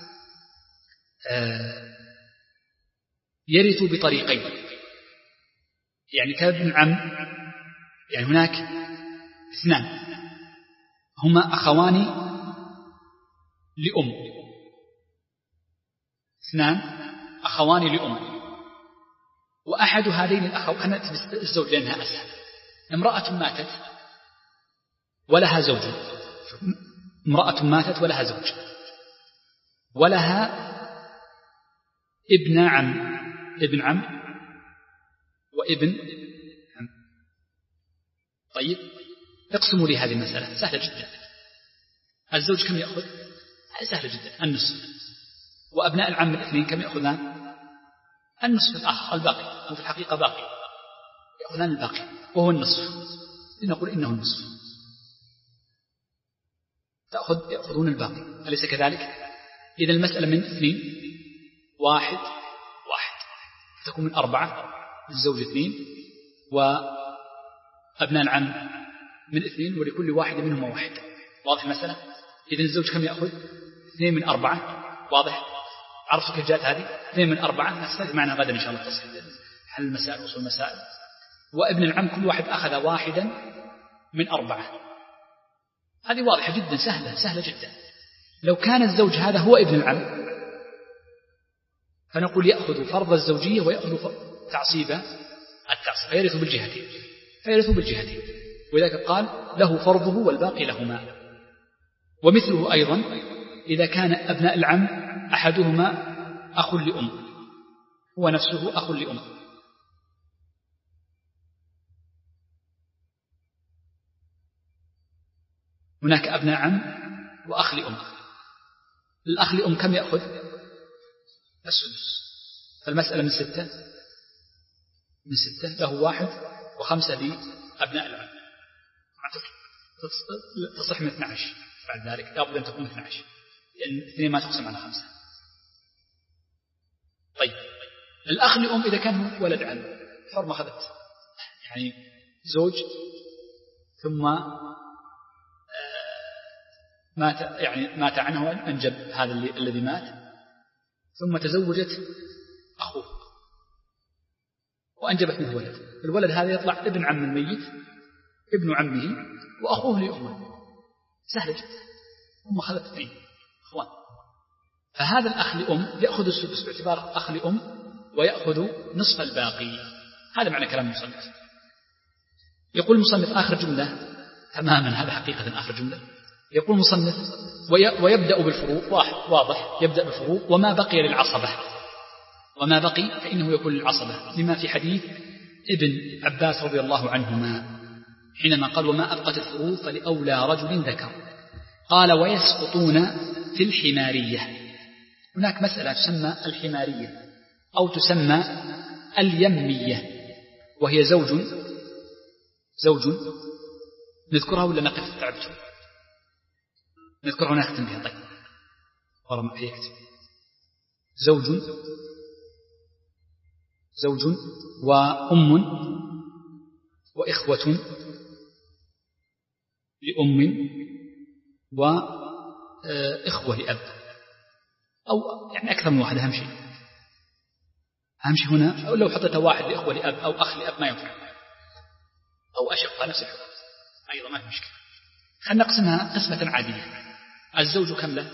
يرث بطريقين، يعني كابن عم، يعني هناك اثنان هما أخوان لأم، اثنان أخوان لأم، وأحد هذين الأخوين أنا الزوج لأنها أسهل. امرأة ماتت ولها زوج، امرأة ماتت ولها زوج ولها ابن عم ابن عم وابن عم. طيب اقسموا لي هذه المسألة سهلة جدا. الزوج كم يأخذ؟ سهلة جدا، النصف. وأبناء العم الاثنين كم يأخذان؟ النصف الآخر الباقي، وفي الحقيقة باقي يأخذان الباقي وهو النصف، لنقول إنه النصف، تأخذ يأخذون الباقي، أليس كذلك؟ إذا المسألة من اثنين واحد واحد تكون من أربعة، الزوج اثنين وأبناء العم من اثنين ولكل واحد منهما واحد. واضح المسألة؟ إذن الزوج كم يأخذ؟ اثنين من أربعة. واضح؟ عرفتوا كيف جاءت هذه؟ اثنين من أربعة. نستفيد معنا غدا إن شاء الله تصحيح حل المسائل وصول المسائل. وابن العم كل واحد أخذ واحدا من أربعة. هذه واضحة جدا، سهلة سهلة جدا. لو كان الزوج هذا هو ابن العم فنقول يأخذ فرض الزوجية ويأخذ تعصيب التعصيب، فيرث بالجهتين فيرث بالجهتين ولذلك قال له فرضه والباقي لهما. ومثله أيضا إذا كان أبناء العم أحدهما أخ لأم، هو نفسه أخ لأم، هناك أبناء عم وأخ لأم. الأخ لأم كم يأخذ؟ السدس. فالمسألة من ستة من ستة له واحد وخمسة لأبناء العم، تصح من اثنى عشر. بعد ذلك لابد أن تكون اثنى عشر لأن اثنين ما تقسم على خمسة. طيب الأخ لأم إذا كان ولد عم فرما أخذت يعني زوج ثم مات يعني مات عنه أنجب هذا الذي مات ثم تزوجت أخوه وأنجبت منه ولد. الولد هذا يطلع ابن عم الميت ابن عمه وأخوه لأمه. سهل جدا. هم أخذت اثنين أخوان. فهذا الأخ لأم يأخذ السدس باعتبار أخ لأم ويأخذ نصف الباقي. هذا معنى كلام المصنف. يقول المصنف آخر جملة تماما، هذا حقيقة آخر جملة. يقول المصنف ويبدأ بالفروق. واضح يبدأ بالفروق وما بقي للعصبة، وما بقي فإنه يكون للعصبة، لما في حديث ابن عباس رضي الله عنهما حينما قال وما أبقت الفروض فلأولى رجل ذكر. قال ويسقطون في الحمارية. هناك مسألة تسمى الحمارية أو تسمى اليمية، وهي زوج زوج نذكرها ولا نقف؟ تعبتم نذكرها ونختم بها. طيب ورم يكتب زوج زوج وأم وإخوة لأم وإخوة لأب، أو يعني أكثر من واحد. أهم شيء أهم شيء هنا، أو لو حطيت واحد لإخوة لأب أو أخ لأب ما ينفع، أو أشقة نفس الحكم أيضا ما في مشكلة. خلنا نقسمها قسمة عادية. الزوج كم له؟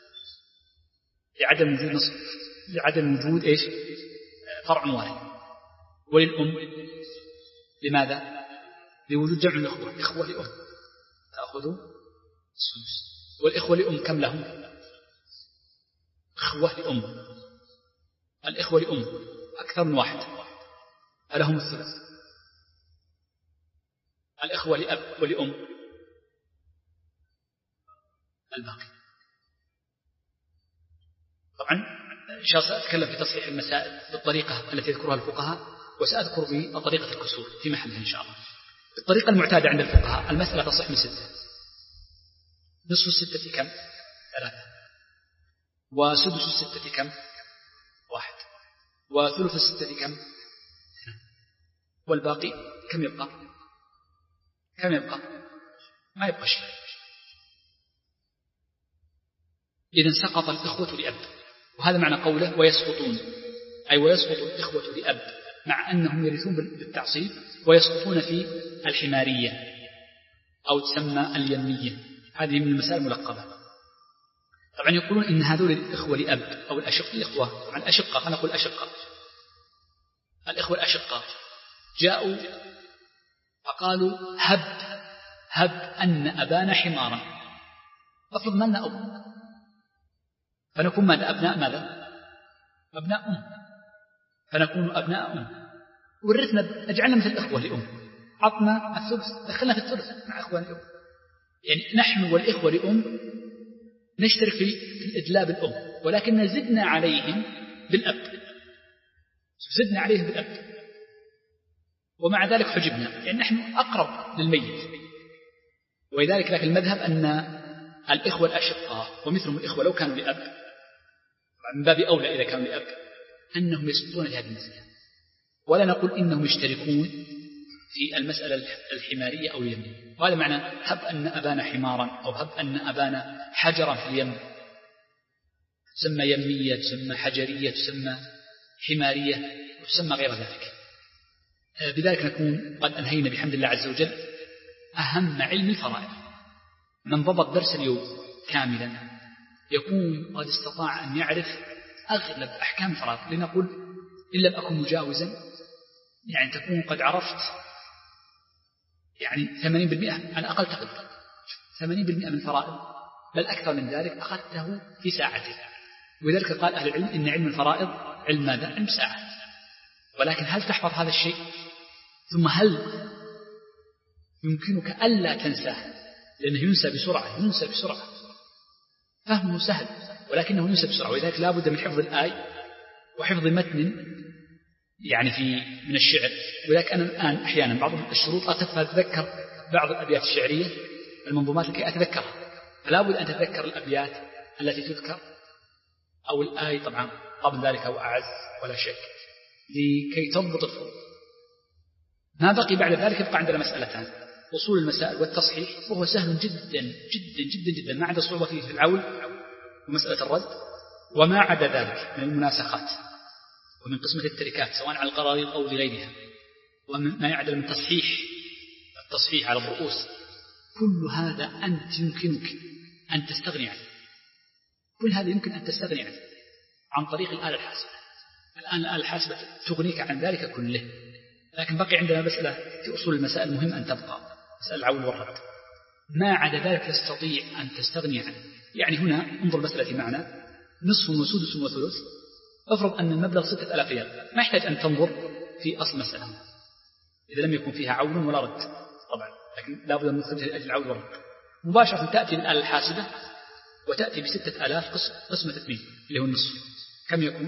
لعدم وجود نصف، لعدم وجود إيش؟ فرع وارث. وللأم لماذا؟ لوجود جمع الإخوة، إخوة لأم تأخذ السدس. والإخوة لأم كم لهم؟ إخوة لأم، الإخوة لأم أكثر من واحد لهم الثلث. الإخوة لأب ولأم الباقي. طبعا إن شاء الله سأتكلم في تصحيح المسائل بالطريقة التي يذكرها الفقهاء، وسأذكر بطريقة الكسور في محلها إن شاء الله. الطريقة المعتادة عند الفقهاء المسألة تصح من ستة. نصف الستة كم؟ ثلاثة. وسدس الستة كم؟ واحد. وثلث الستة كم؟ اثنان. والباقي كم يبقى؟ كم يبقى؟ ما يبقى شيء. إذن سقط الإخوة لأب، وهذا معنى قوله ويسقطون، أي ويسقط الإخوة لأب مع أنهم يرثون بالتعصيب، ويسقطون في الحمارية أو تسمى اليمية. هذه من المسائل الملقبة. طبعا يقولون إن هذول الإخوة لأب أو الأشق الإخوة، طبعا الأشقة خلينا نقول الأشقة، الإخوة الأشقة جاءوا فقالوا هب هب أن أبانا حمارا، أفرض ما لنا أب، فنكون ماذا؟ أبناء ماذا؟ أبناء أم، فنكون أبناء أم، ورثنا أجعلنا مثل الإخوة لأم، عطنا الثلث، دخلنا في الثلث مع إخوان الأم. يعني نحن والإخوة لأم نشترك في الإدلاب الأم، ولكن زدنا عليهم بالأب، زدنا عليهم بالأب، ومع ذلك حجبنا، يعني نحن أقرب للميت. ولذلك لكن المذهب أن الإخوة الأشقاء ومثلهم الإخوة لو كانوا لأب، من باب أولى إذا كانوا لأب، أنهم يسقطون في هذه المسألة، ولا نقول إنهم يشتركون في المسألة الحمارية أو اليمينية. وهذا معنى هب أن أبانا حمارا أو هب أن أبانا حجرا في اليم، تسمى يمية، تسمى حجرية، تسمى حمارية، وتسمى غير ذلك. بذلك نكون قد أنهينا بحمد الله عز وجل أهم علم الفرائض. من ضبط درس اليوم كاملا يكون قد استطاع أن يعرف أغلب أحكام الفرائض، لنقول إن لم أكن مجاوزا يعني تكون قد عرفت يعني ثمانين بالمئة على الأقل تقدر ثمانين بالمئة من الفرائض، بل أكثر من ذلك أخذته في ساعته. ولذلك قال أهل العلم إن علم الفرائض علم ماذا؟ علم ساعة. ولكن هل تحفظ هذا الشيء؟ ثم هل يمكنك ألا تنساه؟ لأنه ينسى بسرعة، ينسى بسرعة، فهمه سهل ولكنه ينسى بسرعة. ولذلك لا بد من حفظ الآية وحفظ متن يعني في من الشعر. ولذلك أنا الآن أحيانا بعض الشروط أتذكر بعض الأبيات الشعرية المنظومات لكي أتذكرها، فلا بد أن تتذكر الأبيات التي تذكر أو الآية طبعا قبل ذلك أو أعز ولا شك لكي تضبط الفروض. ما بقي بعد ذلك يبقى عندنا مسألتان: أصول المسائل والتصحيح، وهو سهل جدا جدا جدا جدا، ما عدا صعوبة فيه في العول ومسألة الرد، وما عدا ذلك من المناسخات ومن قسمة التركات سواء على القراريط أو لغيرها، وما يعدل من تصحيح التصحيح على الرؤوس. كل هذا أنت يمكنك أن تستغني عنه، كل هذا يمكن أن تستغني عنه عن طريق الآلة الحاسبة. الآن الآلة الحاسبة تغنيك عن ذلك كله. لكن بقي عندنا مسألة في أصول المسائل مهم أن تبقى، مسألة العول والرد. ما عدا ذلك تستطيع أن تستغني عنه. يعني هنا انظر المسألة معنا: نصف وسدس وثلث. افرض أن المبلغ ستة آلاف ريال، ما يحتاج أن تنظر في أصل المسألة إذا لم يكن فيها عول ولا رد طبعا، لكن لا بد من نخرجها لأجل العول والرد. مباشرة تأتي الآلة الحاسبة وتأتي بستة آلاف قسمة اثنين اللي هو النصف، كم يكون؟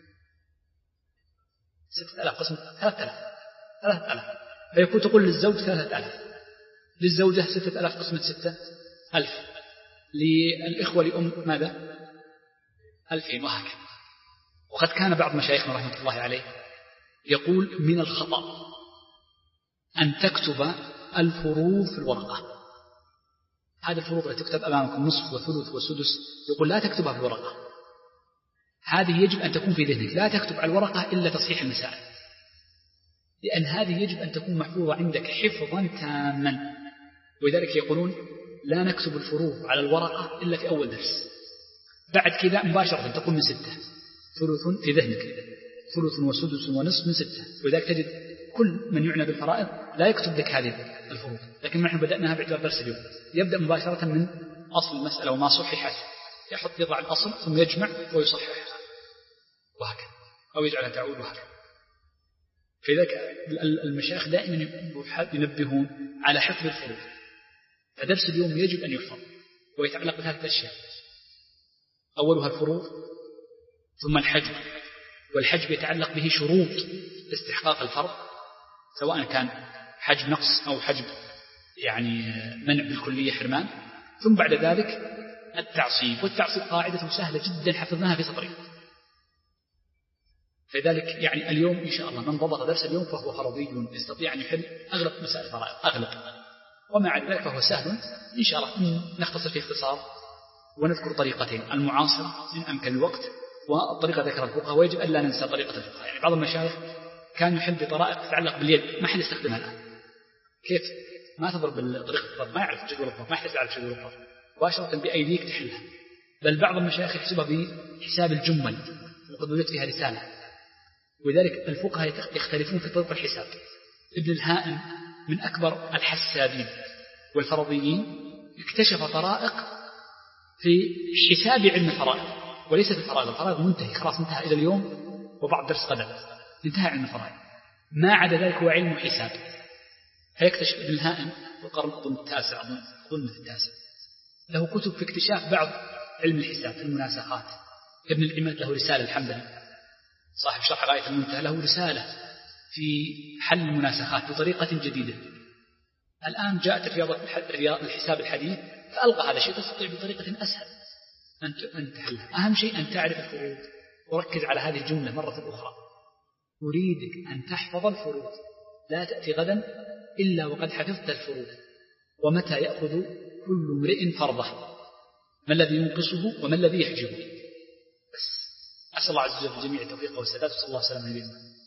ستة آلاف قسمة ثلاثة آلاف، ثلاثة آلاف. فيكون تقول للزوج ثلاثة آلاف، للزوجة ستة آلاف قسمة ستة ألف، للإخوة لأم ماذا؟ ألفين، وهكذا. وقد كان بعض مشايخنا رحمة الله عليه يقول: من الخطأ أن تكتب الفروض في الورقة. هذه الفروض التي تكتب أمامكم نصف وثلث وسدس، يقول لا تكتبها في الورقة، هذه يجب أن تكون في ذهنك، لا تكتب على الورقة إلا تصحيح المسائل، لأن هذه يجب أن تكون محفوظة عندك حفظا تاما. ولذلك يقولون لا نكتب الفروض على الورقة إلا في أول درس، بعد كذا مباشرة تقول من ستة، ثلث في ذهنك، ثلث وسدس ونصف من ستة. ولذلك تجد كل من يعنى بالفرائض لا يكتب لك هذه الفروض، لكن نحن بدأناها باعتبار درس اليوم. يبدأ مباشرة من أصل المسألة وما صححت، يحط يضع الأصل ثم يجمع ويصحح وهكذا، أو يجعلها تعود وهكذا. فلذلك المشايخ دائما ينبهون على حفظ الفروض. فدرس اليوم يجب أن يحفظ ويتعلق بثلاثة أشياء: أولها الفروض، ثم الحجب، والحجب يتعلق به شروط استحقاق الفرض، سواء كان حجب نقص أو حجب يعني منع بالكلية حرمان. ثم بعد ذلك التعصيب، والتعصيب قاعدة سهلة جدا حفظناها في سطرين. فذلك يعني اليوم إن شاء الله من ضبط درس اليوم فهو فرضي يستطيع أن يحل أغلب مسائل الفرائض أغلب، ومع ذلك فهو سهل إن شاء الله. نختصر في اختصار ونذكر طريقتين: المعاصرة من أمكن الوقت، والطريقة ذكر الفقهاء، ويجب أن لا ننسى طريقة الفقهاء. يعني بعض المشايخ كان يحل بطرائق تتعلق باليد ما حد يستخدمها الآن. كيف؟ ما تضرب بالطريقة الضرب، ما يعرف جدول الضرب، ما يحتاج على جدول الضرب، مباشرة بأيديك تحلها. بل بعض المشايخ يحسبها بحساب الجمل، وقد وجدت فيها رسالة. ولذلك الفقهاء يختلفون في طريقة الحساب. ابن الهائم من أكبر الحسابين والفرضيين اكتشف طرائق في حساب علم الفرائض وليس في الفرائض. الفرائض منتهي خلاص، انتهى إلى اليوم وبعض درس غدا انتهى علم الفرائض. ما عدا ذلك هو علم حساب. فيكتشف ابن الهائم في القرن أظن التاسع أظن في التاسع له كتب في اكتشاف بعض علم الحساب في المناسخات. ابن العماد له رسالة الحنبلي صاحب شرح غاية المنتهى له رسالة في حل المناسخات بطريقة جديدة. الآن جاءت رياضة الحساب الحديث فألغى هذا الشيء، تستطيع بطريقة أسهل أن تحلها. أهم شيء أن تعرف الفروض، وركز على هذه الجملة مرة أخرى: أريدك أن تحفظ الفروض، لا تأتي غدا إلا وقد حفظت الفروض. ومتى يأخذ كل امرئ فرضه، ما الذي ينقصه وما الذي يحجبه. بس أسأل الله عز وجل الجميع التوفيق والسداد، وصلى الله وسلم على نبينا محمد.